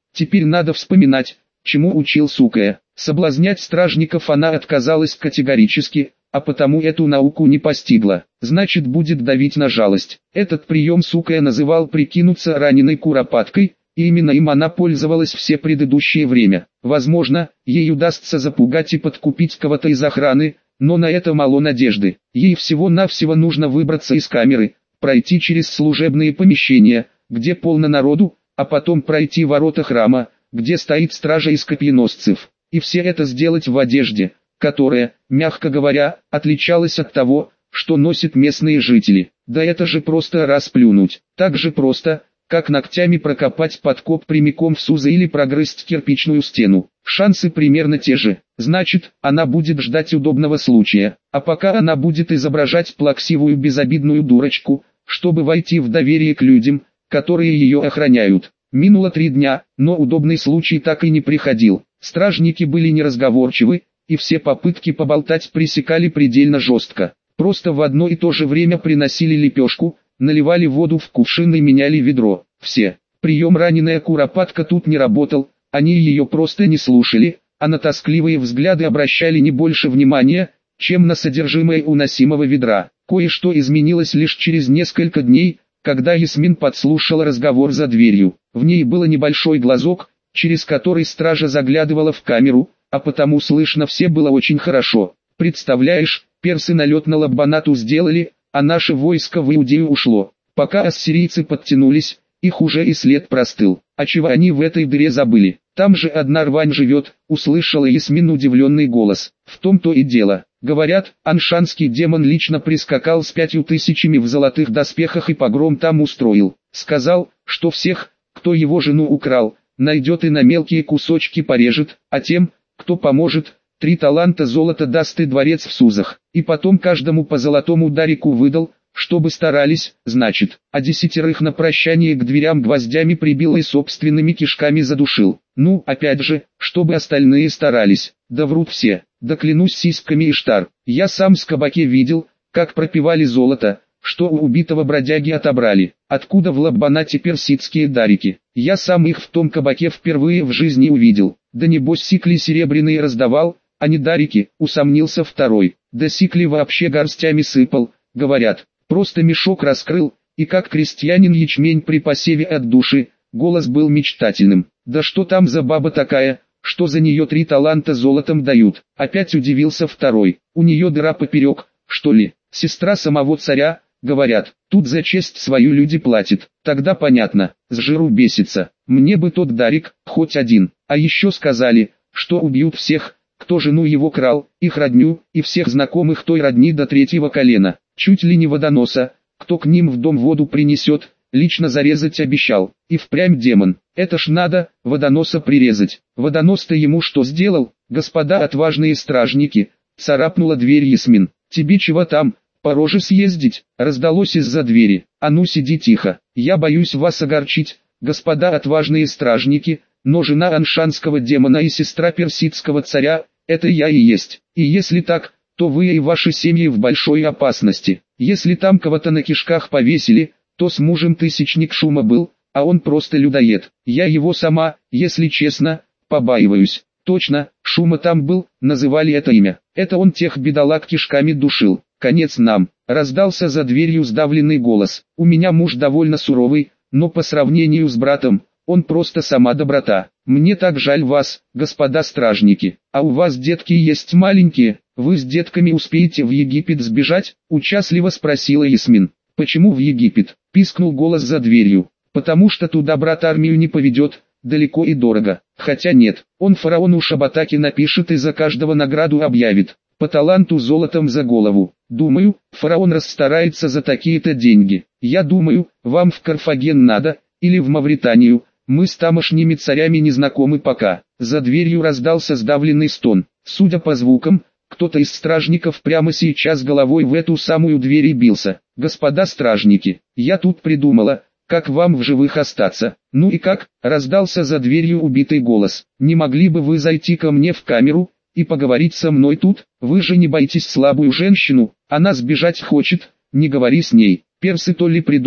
Теперь надо вспоминать, чему учил Сукая. Соблазнять стражников она отказалась категорически, а потому эту науку не постигла. Значит, будет давить на жалость. Этот прием Сукая называл прикинуться раненой куропаткой, и именно им она пользовалась все предыдущее время. Возможно, ей удастся запугать и подкупить кого-то из охраны, но на это мало надежды. Ей всего-навсего нужно выбраться из камеры, пройти через служебные помещения, где полно народу, а потом пройти ворота храма, где стоит стража из копьеносцев. И все это сделать в одежде, которая, мягко говоря, отличалась от того, что носят местные жители. Да это же просто расплюнуть. Так же просто, как ногтями прокопать подкоп прямиком в СУЗа или прогрызть кирпичную стену. Шансы примерно те же. Значит, она будет ждать удобного случая. А пока она будет изображать плаксивую безобидную дурочку, чтобы войти в доверие к людям, которые ее охраняют. Минуло 3 дня, но удобный случай так и не приходил. Стражники были неразговорчивы, и все попытки поболтать пресекали предельно жестко. Просто в одно и то же время приносили лепешку, наливали воду в кувшин и меняли ведро. Все. Прием раненая куропатка тут не работал, они ее просто не слушали, а на тоскливые взгляды обращали не больше внимания, чем на содержимое уносимого ведра. Кое-что изменилось лишь через несколько дней, когда Ясмин подслушала разговор за дверью. В ней был небольшой глазок, через который стража заглядывала в камеру, а потому слышно все было очень хорошо. Представляешь, персы налет на Лаббанату сделали, а наше войско в Иудею ушло. Пока ассирийцы подтянулись, их уже и след простыл. А чего они в этой дыре забыли? Там же одна рвань живет, услышала Ясмин удивленный голос. В том-то и дело. Говорят, аншанский демон лично прискакал с 5000 в золотых доспехах и погром там устроил. Сказал, что всех, кто его жену украл, найдет и на мелкие кусочки порежет, а тем, кто поможет, 3 таланта золота даст и дворец в Сузах. И потом каждому по золотому дарику выдал, чтобы старались, значит, а 10 на прощание к дверям гвоздями прибил и собственными кишками задушил. Ну, опять же, чтобы остальные старались. Да врут все, да клянусь сиськами Иштар. Я сам с кабаке видел, как пропивали золото, что у убитого бродяги отобрали. Откуда в Лаббанате персидские дарики? Я сам их в том кабаке впервые в жизни увидел. Да небось сикли серебряные раздавал, а не дарики, усомнился второй. Да сикли вообще горстями сыпал, говорят. Просто мешок раскрыл, и как крестьянин ячмень при посеве от души, голос был мечтательным. Да что там за баба такая, что за нее 3 таланта золотом дают? Опять удивился второй. У нее дыра поперек, что ли? Сестра самого царя, говорят. Тут за честь свою люди платят. Тогда понятно, с жиру бесится. Мне бы тот дарик, хоть один. А еще сказали, что убьют всех, кто жену его крал, их родню, и всех знакомых той родни до 3-го колена. Чуть ли не водоноса, кто к ним в дом воду принесет, лично зарезать обещал. И впрямь демон. Это ж надо, водоноса прирезать. Водонос-то ему что сделал? Господа отважные стражники, царапнула дверь Ясмин. Тебе чего там, по роже съездить? Раздалось из-за двери. А ну сиди тихо, я боюсь вас огорчить, господа отважные стражники, но жена аншанского демона и сестра персидского царя, это я и есть. И если так, то вы и ваши семьи в большой опасности. Если там кого-то на кишках повесили, то с мужем тысячник шума был, а он просто людоед. Я его сама, если честно, побаиваюсь. Точно, шума там был, называли это имя. Это он тех бедолаг кишками душил. Конец нам. Раздался за дверью сдавленный голос. У меня муж довольно суровый, но по сравнению с братом, он просто сама доброта. Мне так жаль вас, господа стражники. А у вас детки есть маленькие? Вы с детками успеете в Египет сбежать? Участливо спросила Ясмин. Почему в Египет? Пискнул голос за дверью. Потому что туда брат армию не поведет, далеко и дорого. Хотя нет, он фараону Шабатаки напишет и за каждого награду объявит. По таланту золотом за голову. Думаю, фараон расстарается за такие-то деньги. Я думаю, вам в Карфаген надо, или в Мавританию. Мы с тамошними царями не знакомы пока. За дверью раздался сдавленный стон. Судя по звукам, кто-то из стражников прямо сейчас головой в эту самую дверь и бился. Господа стражники, я тут придумала, как вам в живых остаться. Ну и как? Раздался за дверью убитый голос. Не могли бы вы зайти ко мне в камеру и поговорить со мной тут? Вы же не боитесь слабую женщину, она сбежать хочет, не говори с ней. Персы то ли придут,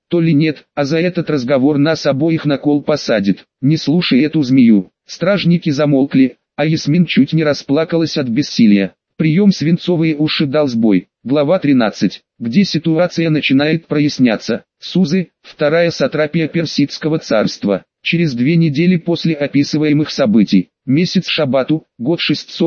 то ли нет, а за этот разговор нас обоих на кол посадит. Не слушай эту змею. Стражники замолкли, а Ясмин чуть не расплакалась от бессилия. Прием свинцовые уши дал сбой. Глава 13, где ситуация начинает проясняться. Сузы, вторая сатрапия Персидского царства. Через 2 недели после описываемых событий. Месяц Шабату, год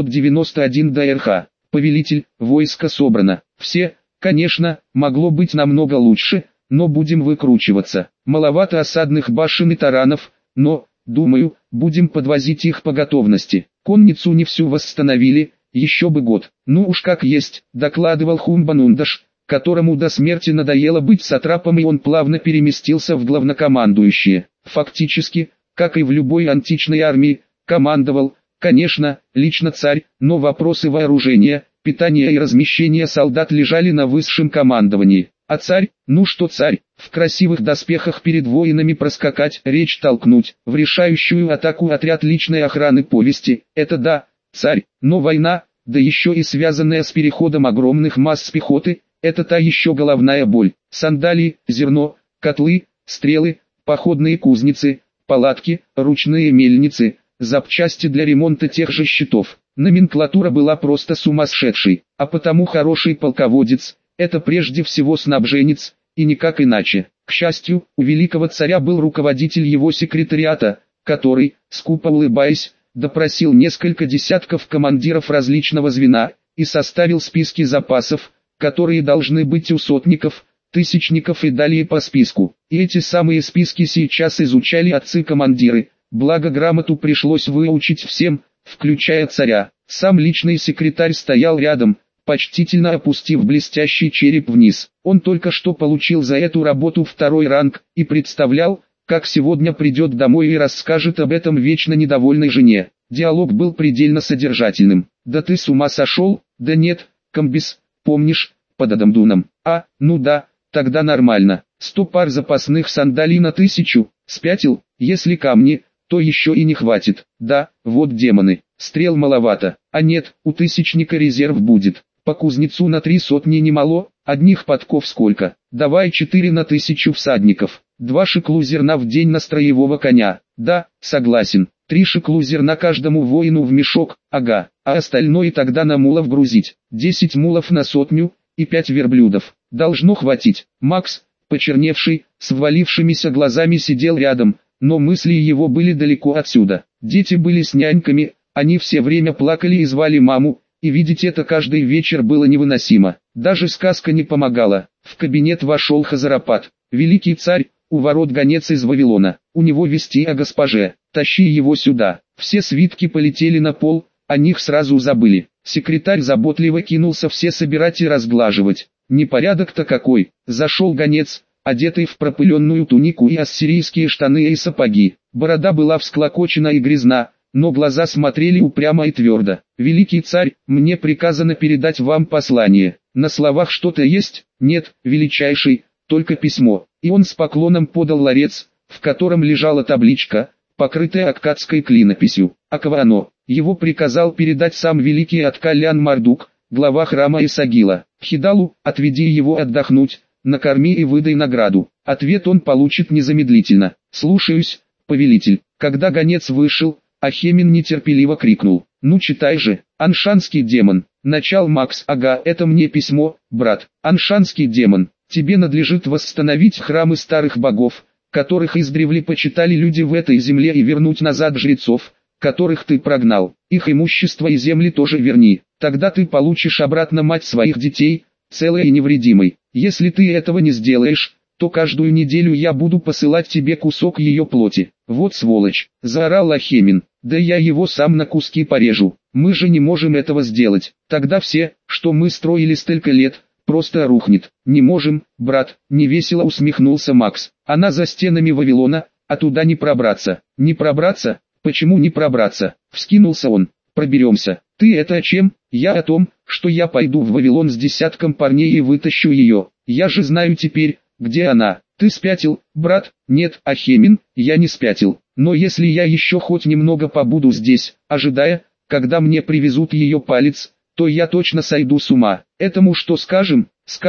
691 до РХ. Повелитель, войско собрано. Все, конечно, могло быть намного лучше, но будем выкручиваться. Маловато осадных башен и таранов, но, думаю, будем подвозить их по готовности. Конницу не всю восстановили, еще бы год. Ну уж как есть, докладывал Хумбанундаш, которому до смерти надоело быть сатрапом, и он плавно переместился в главнокомандующие. Фактически, как и в любой античной армии, командовал, конечно, лично царь, но вопросы вооружения, питания и размещения солдат лежали на высшем командовании. А царь, ну что царь, в красивых доспехах перед воинами проскакать, речь толкнуть, в решающую атаку отряд личной охраны повести, это да, царь, но война, да еще и связанная с переходом огромных масс пехоты, это та еще головная боль. Сандалии, зерно, котлы, стрелы, походные кузницы, палатки, ручные мельницы, запчасти для ремонта тех же щитов. Номенклатура была просто сумасшедшей, а потому хороший полководец – это прежде всего снабженец, и никак иначе. К счастью, у великого царя был руководитель его секретариата, который, скупо улыбаясь, допросил несколько десятков командиров различного звена и составил списки запасов, которые должны быть у сотников, тысячников и далее по списку. И эти самые списки сейчас изучали отцы-командиры, благо грамоту пришлось выучить всем, включая царя. Сам личный секретарь стоял рядом, почтительно опустив блестящий череп вниз. Он только что получил за эту работу 2-й ранг, и представлял, как сегодня придет домой и расскажет об этом вечно недовольной жене. Диалог был предельно содержательным. «Да ты с ума сошел?» «Да нет, комбис, помнишь, под Адамдуном?» «А, ну да, тогда нормально. 100 пар запасных сандалий на 1000, спятил, если камни, то еще и не хватит. Да, вот демоны, стрел маловато, а нет, у тысячника резерв будет. По кузнецу на 3 сотни немало, одних подков сколько? Давай 4 на 1000 всадников, 2 шиклу зерна в день на строевого коня. Да, согласен, 3 шиклу зерна каждому воину в мешок, ага, а остальное тогда на мулов грузить. 10 мулов на 100 и 5 верблюдов. Должно хватить. Макс, почерневший, с ввалившимися глазами сидел рядом, но мысли его были далеко отсюда. Дети были с няньками, они все время плакали и звали маму, и видеть это каждый вечер было невыносимо. Даже сказка не помогала. В кабинет вошел Хазарапат. «Великий царь, у ворот гонец из Вавилона. У него вести о госпоже. Тащи его сюда». Все свитки полетели на пол, о них сразу забыли. Секретарь заботливо кинулся все собирать и разглаживать. Непорядок-то какой. Зашел гонец, одетый в пропыленную тунику и ассирийские штаны и сапоги. Борода была всклокочена и грязна, но глаза смотрели упрямо и твердо. «Великий царь, мне приказано передать вам послание. На словах что-то есть?» «Нет, величайший, только письмо». И он с поклоном подал ларец, в котором лежала табличка, покрытая аккадской клинописью. Аквано. Его приказал передать сам великий Аткалян Мардук, глава храма Исагила. «Хидалу, отведи его отдохнуть, накорми и выдай награду». Ответ он получит незамедлительно. «Слушаюсь, повелитель». Когда гонец вышел, Ахемин нетерпеливо крикнул: «Ну читай же, аншанский демон!» Начал Макс. «Ага, это мне письмо, брат. Аншанский демон, тебе надлежит восстановить храмы старых богов, которых издревле почитали люди в этой земле, и вернуть назад жрецов, которых ты прогнал. Их имущество и земли тоже верни. Тогда ты получишь обратно мать своих детей, целой и невредимой. Если ты этого не сделаешь, то каждую неделю я буду посылать тебе кусок ее плоти». «Вот сволочь!» – заорал Ахемин. «Да я его сам на куски порежу. Мы же не можем этого сделать. Тогда все, что мы строили столько лет, просто рухнет». «Не можем, брат», – невесело усмехнулся Макс. «Она за стенами Вавилона, а туда не пробраться». «Не пробраться? Почему не пробраться?» – вскинулся он. «Проберемся». «Ты это о чем?» «Я о том, что я пойду в Вавилон с десятком парней и вытащу ее. Я же знаю теперь, где она». «Ты спятил, брат?» «Нет, Ахемин, я не спятил. Но если я еще хоть немного побуду здесь, ожидая, когда мне привезут ее палец, то я точно сойду с ума. Этому что скажем?» «Скажем,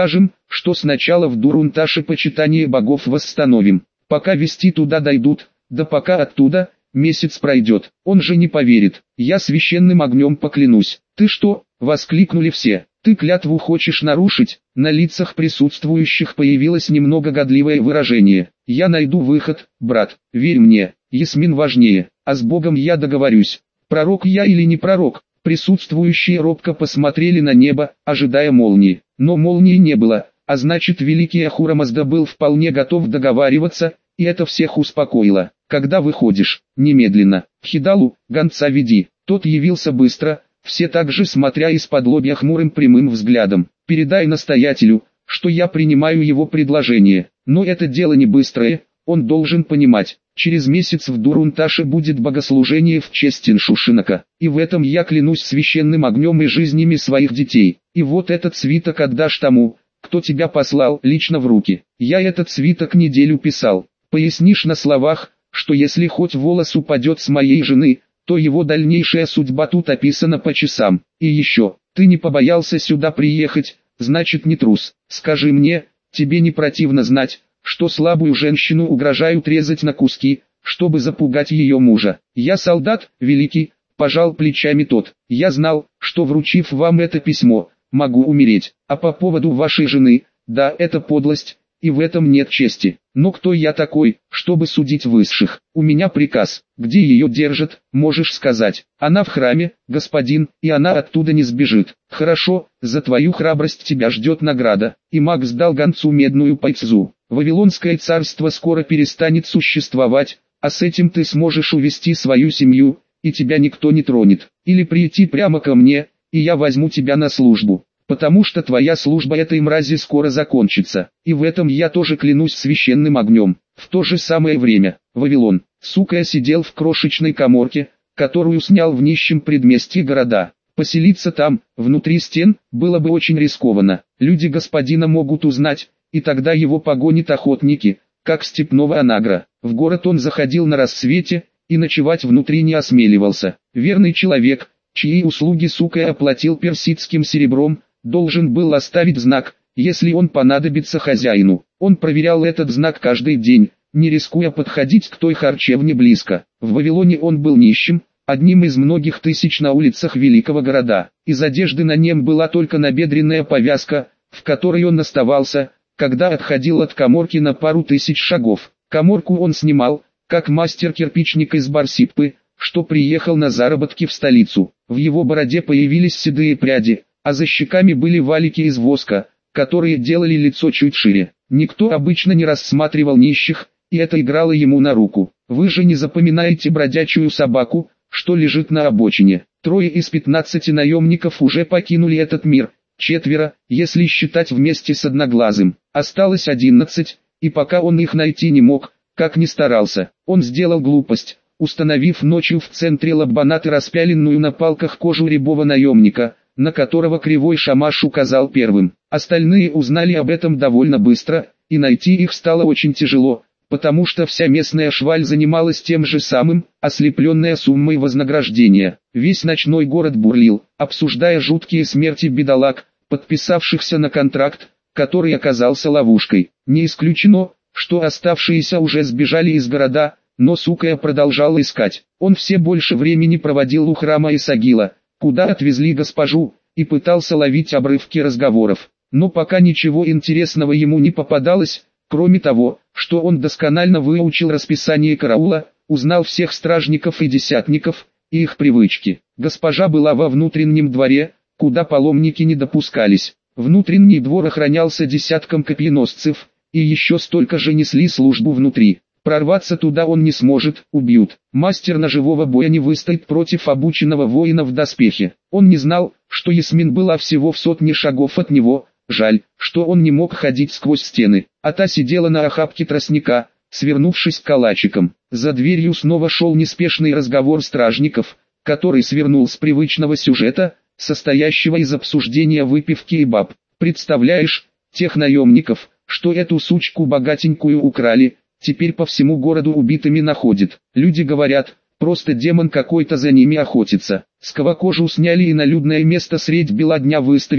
что сначала в Дурунташе почитание богов восстановим. Пока вести туда дойдут, да пока оттуда, месяц пройдет. Он же не поверит. Я священным огнем поклянусь. Ты что? Воскликнули все. Ты клятву хочешь нарушить? На лицах присутствующих появилось немного годливое выражение. Я найду выход, брат. Верь мне. Ясмин важнее. А с Богом я договорюсь. Пророк я или не пророк? Присутствующие робко посмотрели на небо, ожидая молнии. Но молнии не было, а значит великий Ахура Мазда был вполне готов договариваться, и это всех успокоило. Когда выходишь, немедленно, в Хидалу, гонца веди. Тот явился быстро, все также смотря из-под лобья хмурым прямым взглядом. Передай настоятелю, что я принимаю его предложение. Но это дело не быстрое, он должен понимать. Через месяц в Дурунташе будет богослужение в честь Тиншушинака, и в этом я клянусь священным огнем и жизнями своих детей. И вот этот свиток отдашь тому, кто тебя послал лично в руки. Я этот свиток неделю писал. Пояснишь на словах, что если хоть волос упадет с моей жены, то его дальнейшая судьба тут описана по часам. И еще, ты не побоялся сюда приехать, значит не трус. Скажи мне, тебе не противно знать, что слабую женщину угрожают резать на куски, чтобы запугать ее мужа. Я солдат, великий, пожал плечами тот. Я знал, что вручив вам это письмо, могу умереть. А по поводу вашей жены, да, это подлость, и в этом нет чести. Но кто я такой, чтобы судить высших? У меня приказ. Где ее держат, можешь сказать. Она в храме, господин, и она оттуда не сбежит. Хорошо, за твою храбрость тебя ждет награда. И маг сдал гонцу медную пайцзу. Вавилонское царство скоро перестанет существовать, а с этим ты сможешь увести свою семью, и тебя никто не тронет. Или прийти прямо ко мне, и я возьму тебя на службу. Потому что твоя служба этой мрази скоро закончится, и в этом я тоже клянусь священным огнем. В то же самое время, Вавилон, сука, сидел в крошечной каморке, которую снял в нищем предместье города. Поселиться там, внутри стен, было бы очень рискованно. Люди господина могут узнать, и тогда его погонят охотники, как степного анагра. В город он заходил на рассвете, и ночевать внутри не осмеливался. Верный человек, чьи услуги сука оплатил персидским серебром, должен был оставить знак, если он понадобится хозяину. Он проверял этот знак каждый день, не рискуя подходить к той харчевне близко. В Вавилоне он был нищим, одним из многих тысяч на улицах великого города. Из одежды на нем была только набедренная повязка, в которой он оставался, когда отходил от каморки на пару тысяч шагов. Каморку он снимал, как мастер-кирпичник из Барсиппы, что приехал на заработки в столицу. В его бороде появились седые пряди, а за щеками были валики из воска, которые делали лицо чуть шире. Никто обычно не рассматривал нищих, и это играло ему на руку. Вы же не запоминаете бродячую собаку, что лежит на обочине. 3 из 15 наемников уже покинули этот мир, 4, если считать вместе с Одноглазым. Осталось 11, и пока он их найти не мог, как ни старался, он сделал глупость, установив ночью в центре Лаббанаты распяленную на палках кожу рябого наемника, на которого Кривой Шамаш указал первым. Остальные узнали об этом довольно быстро, и найти их стало очень тяжело, потому что вся местная шваль занималась тем же самым, ослепленная суммой вознаграждения. Весь ночной город бурлил, обсуждая жуткие смерти бедолаг, подписавшихся на контракт, который оказался ловушкой. Не исключено, что оставшиеся уже сбежали из города, но Сукая продолжал искать. Он все больше времени проводил у храма Исагила, куда отвезли госпожу, и пытался ловить обрывки разговоров. Но пока ничего интересного ему не попадалось, кроме того, что он досконально выучил расписание караула, узнал всех стражников и десятников, и их привычки. Госпожа была во внутреннем дворе, куда паломники не допускались. Внутренний двор охранялся десятком копьеносцев, и еще столько же несли службу внутри. Прорваться туда он не сможет, убьют. Мастер ножевого боя не выстоит против обученного воина в доспехе. Он не знал, что Ясмин была всего в 100 шагов от него, жаль, что он не мог ходить сквозь стены. А та сидела на охапке тростника, свернувшись калачиком. За дверью снова шел неспешный разговор стражников, который свернул с привычного сюжета, состоящего из обсуждения выпивки и баб. Представляешь, тех наемников, что эту сучку богатенькую украли, теперь по всему городу убитыми находят. Люди говорят, просто демон какой-то за ними охотится. С кого кожу сняли и на людное место средь бела дня выставили,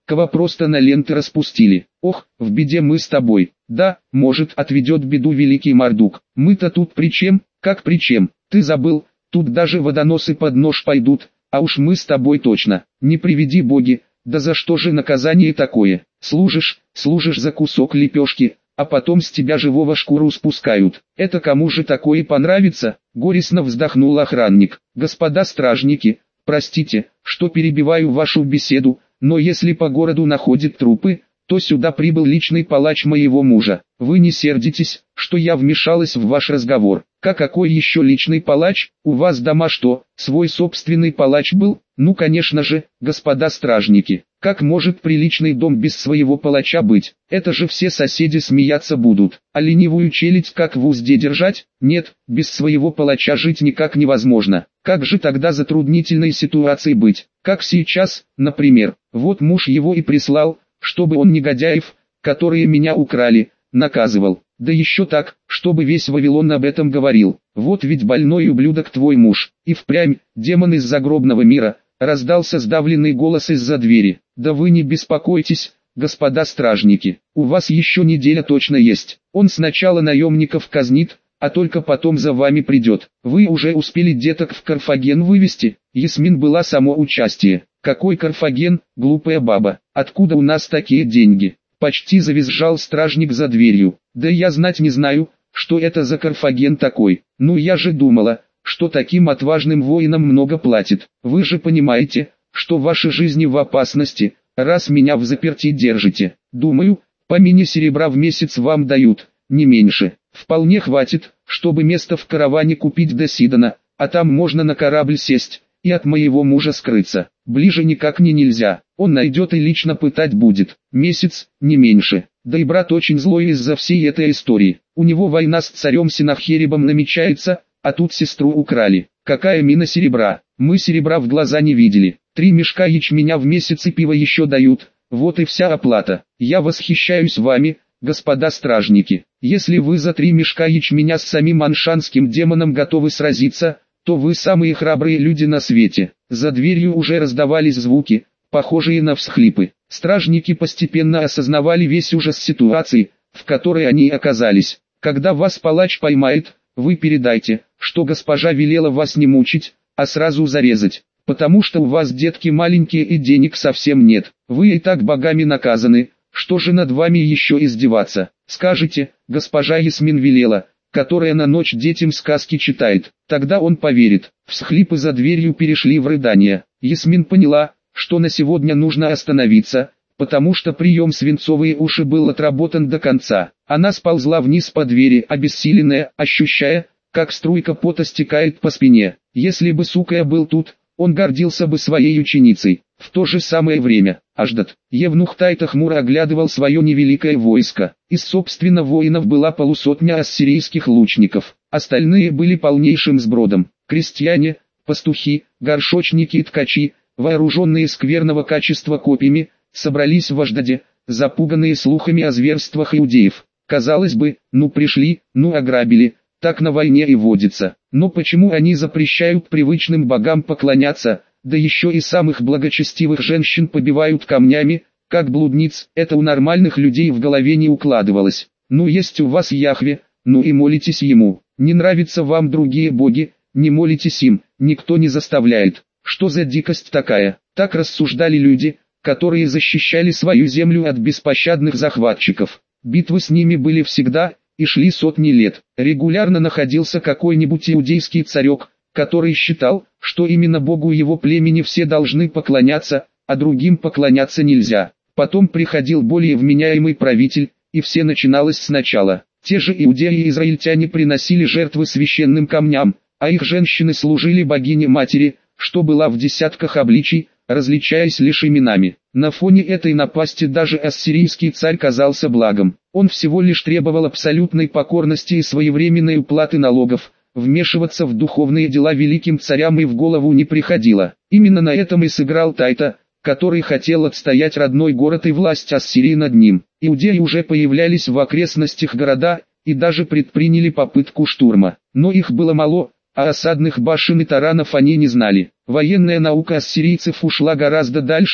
кого просто на ленты распустили. Ох, в беде мы с тобой. Да, может, отведет беду великий Мардук. Мы-то тут при чем? Как при чем? Ты забыл, тут даже водоносы под нож пойдут, а уж мы с тобой точно. Не приведи боги, да за что же наказание такое? Служишь за кусок лепешки, а потом с тебя живого шкуру спускают. Это кому же такое понравится? Горестно вздохнул охранник. Господа стражники, простите, что перебиваю вашу беседу, но если по городу находят трупы, то сюда прибыл личный палач моего мужа. Вы не сердитесь, что я вмешалась в ваш разговор. Какой еще личный палач? У вас дома что, свой собственный палач был? Ну конечно же, господа стражники. Как может приличный дом без своего палача быть? Это же все соседи смеяться будут. А ленивую челядь как в узде держать? Нет, без своего палача жить никак невозможно. Как же тогда затруднительной ситуации быть? Как сейчас, например. Вот муж его и прислал, чтобы он негодяев, которые меня украли, наказывал. Да еще так, чтобы весь Вавилон об этом говорил. Вот ведь больной ублюдок твой муж. И впрямь, демон из загробного мира, раздался сдавленный голос из-за двери. Да вы не беспокойтесь, господа стражники, у вас еще неделя точно есть. Он сначала наемников казнит, а только потом за вами придет. Вы уже успели деток в Карфаген вывести? Ясмин была само участие. Какой Карфаген, глупая баба, откуда у нас такие деньги? Почти завизжал стражник за дверью. Да я знать не знаю, что это за Карфаген такой. Ну я же думала, что таким отважным воинам много платит. Вы же понимаете, что ваши жизни в опасности, раз меня в заперти держите. Думаю, по мини серебра в месяц вам дают, не меньше. Вполне хватит, чтобы место в караване купить до Сидона, а там можно на корабль сесть и от моего мужа скрыться. Ближе никак не нельзя, он найдет и лично пытать будет. Месяц, не меньше. Да и брат очень злой из-за всей этой истории. У него война с царем Синахерибом намечается, а тут сестру украли. Какая мина серебра? Мы серебра в глаза не видели. 3 мешка ячменя в месяц и пива еще дают. Вот и вся оплата. Я восхищаюсь вами, господа стражники. Если вы за 3 мешка ячменя с самим аншанским демоном готовы сразиться, то вы самые храбрые люди на свете. За дверью уже раздавались звуки, похожие на всхлипы. Стражники постепенно осознавали весь ужас ситуации, в которой они оказались. Когда вас палач поймает, вы передайте, что госпожа велела вас не мучить, а сразу зарезать, потому что у вас детки маленькие и денег совсем нет. Вы и так богами наказаны, что же над вами еще издеваться? Скажите, госпожа Ясмин велела, которая на ночь детям сказки читает, тогда он поверит. Всхлипы за дверью перешли в рыдания. Ясмин поняла, что на сегодня нужно остановиться, потому что прием свинцовые уши был отработан до конца. Она сползла вниз по двери, обессиленная, ощущая, как струйка пота стекает по спине. Если бы Сукая был тут, он гордился бы своей ученицей. В то же самое время, Аждат, евнух Тайта хмуро оглядывал свое невеликое войско. Из собственно воинов была полусотня ассирийских лучников, остальные были полнейшим сбродом. Крестьяне, пастухи, горшочники и ткачи, вооруженные скверного качества копьями, собрались в Аждаде, запуганные слухами о зверствах иудеев. Казалось бы, ну пришли, ну ограбили, так на войне и водится. Но почему они запрещают привычным богам поклоняться, да еще и самых благочестивых женщин побивают камнями, как блудниц? Это у нормальных людей в голове не укладывалось. Ну есть у вас Яхве, ну и молитесь ему. Не нравятся вам другие боги, не молитесь им, никто не заставляет. Что за дикость такая? Так рассуждали люди, которые защищали свою землю от беспощадных захватчиков. Битвы с ними были всегда, и шли сотни лет. Регулярно находился какой-нибудь иудейский царек, который считал, что именно Богу его племени все должны поклоняться, а другим поклоняться нельзя. Потом приходил более вменяемый правитель, и все начиналось сначала. Те же иудеи и израильтяне приносили жертвы священным камням, а их женщины служили богине-матери, что была в десятках обличий, различаясь лишь именами. На фоне этой напасти даже ассирийский царь казался благом. Он всего лишь требовал абсолютной покорности и своевременной уплаты налогов. Вмешиваться в духовные дела великим царям и в голову не приходило. Именно на этом и сыграл Тайта, который хотел отстоять родной город и власть Ассирии над ним. Иудеи уже появлялись в окрестностях города, и даже предприняли попытку штурма. Но их было мало, а осадных башен и таранов они не знали. Военная наука ассирийцев ушла гораздо дальше,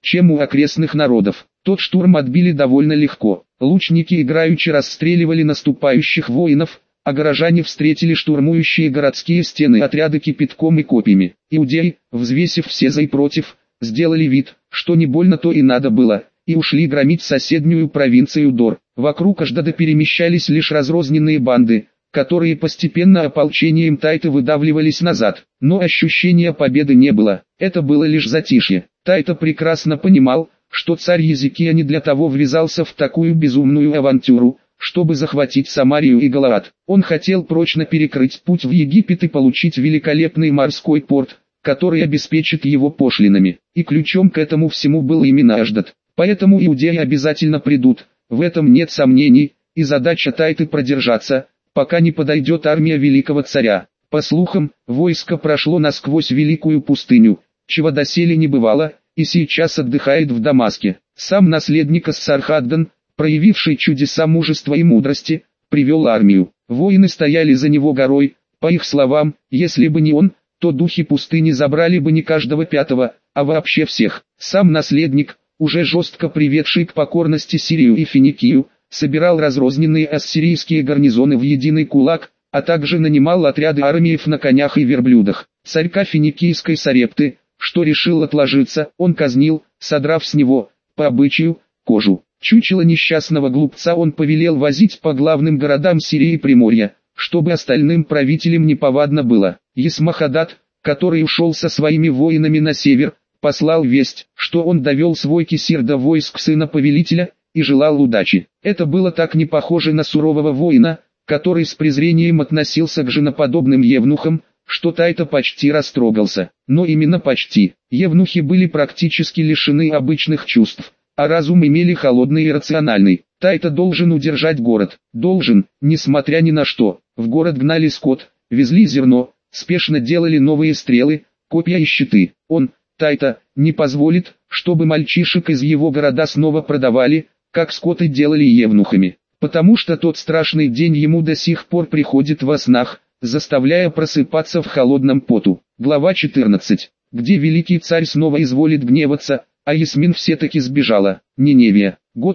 чем у окрестных народов. Тот штурм отбили довольно легко. Лучники играючи расстреливали наступающих воинов, а горожане встретили штурмующие городские стены отряды кипятком и копьями. Иудеи, взвесив все за и против, сделали вид, что не больно то и надо было, и ушли громить соседнюю провинцию Дор. Вокруг Ашдода перемещались лишь разрозненные банды, которые постепенно ополчением Тайты выдавливались назад. Но ощущения победы не было, это было лишь затишье. Тайта прекрасно понимал, что царь Езекия не для того ввязался в такую безумную авантюру, чтобы захватить Самарию и Галаад. Он хотел прочно перекрыть путь в Египет и получить великолепный морской порт, который обеспечит его пошлинами. И ключом к этому всему был именно Ашдод. Поэтому иудеи обязательно придут, в этом нет сомнений, и задача Тайты продержаться, пока не подойдет армия великого царя. По слухам, войско прошло насквозь великую пустыню, чего доселе не бывало, и сейчас отдыхает в Дамаске. Сам наследник Ассархаддан, проявивший чудеса мужества и мудрости, привел армию. Воины стояли за него горой, по их словам, если бы не он, то духи пустыни забрали бы не каждого пятого, а вообще всех. Сам наследник, уже жестко приведший к покорности Сирию и Финикию, собирал разрозненные ассирийские гарнизоны в единый кулак, а также нанимал отряды армиев на конях и верблюдах. Царька финикийской Сарепты, что решил отложиться, он казнил, содрав с него, по обычаю, кожу. Чучело несчастного глупца он повелел возить по главным городам Сирии и Приморья, чтобы остальным правителям неповадно было. Есмахадат, который ушел со своими воинами на север, послал весть, что он довел свой кесир до войск сына повелителя, и желал удачи. Это было так не похоже на сурового воина, который с презрением относился к женоподобным евнухам, что Тайта почти растрогался. Но именно почти. Евнухи были практически лишены обычных чувств, а разум имели холодный и рациональный. Тайта должен удержать город. Должен, несмотря ни на что. В город гнали скот, везли зерно, спешно делали новые стрелы, копья и щиты. Он, Тайта, не позволит, чтобы мальчишек из его города снова продавали, как скоты делали евнухами. Потому что тот страшный день ему до сих пор приходит во снах, заставляя просыпаться в холодном поту. Глава 14, где великий царь снова изволит гневаться, а Ясмин все-таки сбежала. Ниневия, год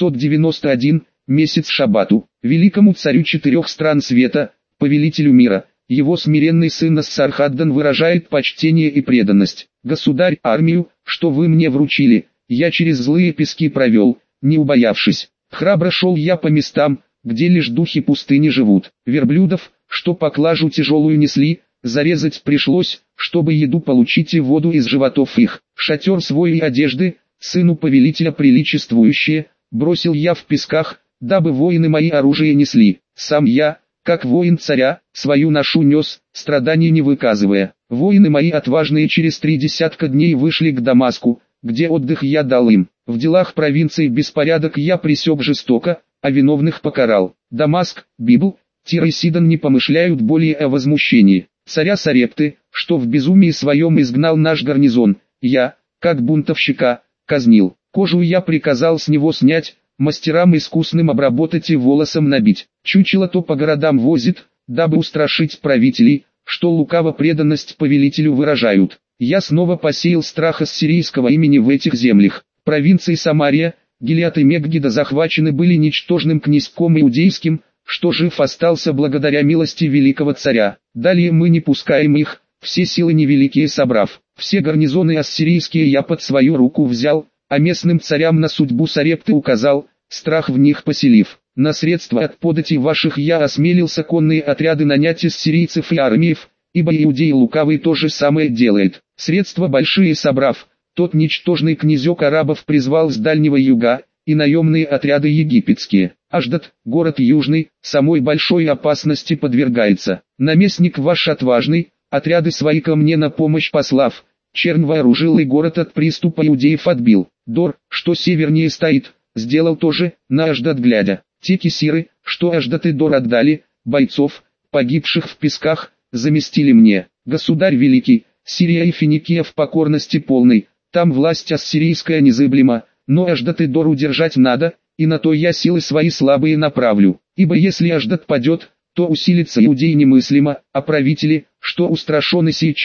691, месяц Шабату, великому царю 4 стран света, повелителю мира, его смиренный сын Ассархаддан выражает почтение и преданность. Государь, армию, что вы мне вручили, я через злые пески провел, не убоявшись. Храбро шел я по местам, где лишь духи пустыни живут. Верблюдов, что поклажу тяжелую несли, зарезать пришлось, чтобы еду получить и воду из животов их. Шатер свой и одежды, сыну повелителя приличествующие, бросил я в песках, дабы воины мои оружие несли. Сам я, как воин царя, свою ношу нес, страданий не выказывая. Воины мои отважные через 3 десятка дней вышли к Дамаску, где отдых я дал им. В делах провинции беспорядок я пресек жестоко, а виновных покарал. Дамаск, Библ, Тир и Сидон не помышляют более о возмущении. Царя Сарепты, что в безумии своем изгнал наш гарнизон, я, как бунтовщика, казнил. Кожу я приказал с него снять, мастерам искусным обработать и волосом набить. Чучело то по городам возит, дабы устрашить правителей, что лукаво преданность повелителю выражают. Я снова посеял страх ассирийского имени в этих землях. Провинции Самария, Гилеад и Мегдида захвачены были ничтожным князьком иудейским, что жив остался благодаря милости великого царя. Далее мы не пускаем их, все силы невеликие собрав. Все гарнизоны ассирийские я под свою руку взял, а местным царям на судьбу Сарепты указал, страх в них поселив. На средства от податей ваших я осмелился конные отряды нанять из сирийцев и армиев, ибо иудей лукавый то же самое делает. Средства большие собрав, тот ничтожный князек арабов призвал с дальнего юга, и наемные отряды египетские. Ашдод, город южный, самой большой опасности подвергается. Наместник ваш отважный, отряды свои ко мне на помощь послав, чернь вооружил и город от приступа иудеев отбил. Дор, что севернее стоит, сделал то же, на Ашдод глядя. Те кесиры, что Ашдод и Дор отдали, бойцов, погибших в песках, заместили мне. Государь великий, Сирия и Финикия в покорности полной, там власть ассирийская незыблема, но Ашдод и Дор удержать надо, и на то я силы свои слабые направлю. Ибо если Ашдод падет, то усилится иудей немыслимо, а правители, что устрашены сейчас,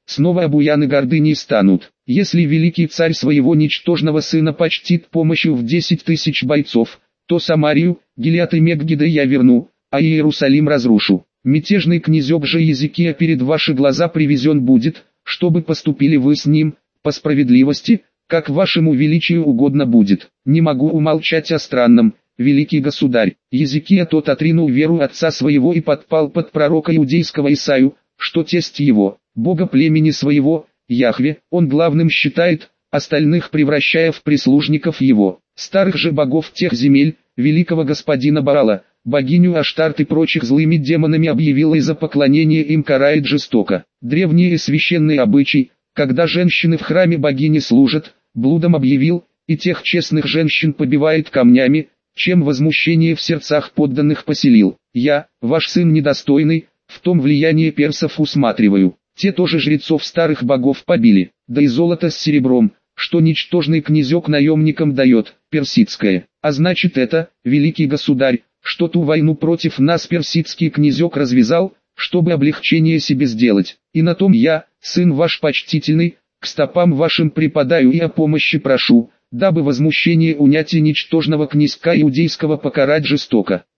снова обуяны гордыней станут. Если великий царь своего ничтожного сына почтит помощью в 10 тысяч бойцов, то Самарию, Гилеад и Мегдида я верну, а Иерусалим разрушу. Мятежный князек же Иезекия перед ваши глаза привезен будет, чтобы поступили вы с ним, по справедливости, как вашему величию угодно будет. Не могу умолчать о странном, великий государь. Иезекия тот отринул веру отца своего и подпал под пророка иудейского Исаю, что тесть его, бога племени своего, Яхве, он главным считает, остальных превращая в прислужников его. Старых же богов тех земель, великого господина Баала, богиню Аштарт и прочих злыми демонами объявила и за поклонение им карает жестоко. Древние священные обычаи, когда женщины в храме богини служат, блудом объявил, и тех честных женщин побивает камнями, чем возмущение в сердцах подданных поселил. Я, ваш сын недостойный, в том влияние персов усматриваю. Те тоже жрецов старых богов побили, да и золото с серебром, что ничтожный князек наемникам дает, персидское. А значит это, великий государь, что ту войну против нас персидский князек развязал, чтобы облегчение себе сделать. И на том я, сын ваш почтительный, к стопам вашим припадаю и о помощи прошу, дабы возмущение унять и ничтожного князька иудейского покарать жестоко.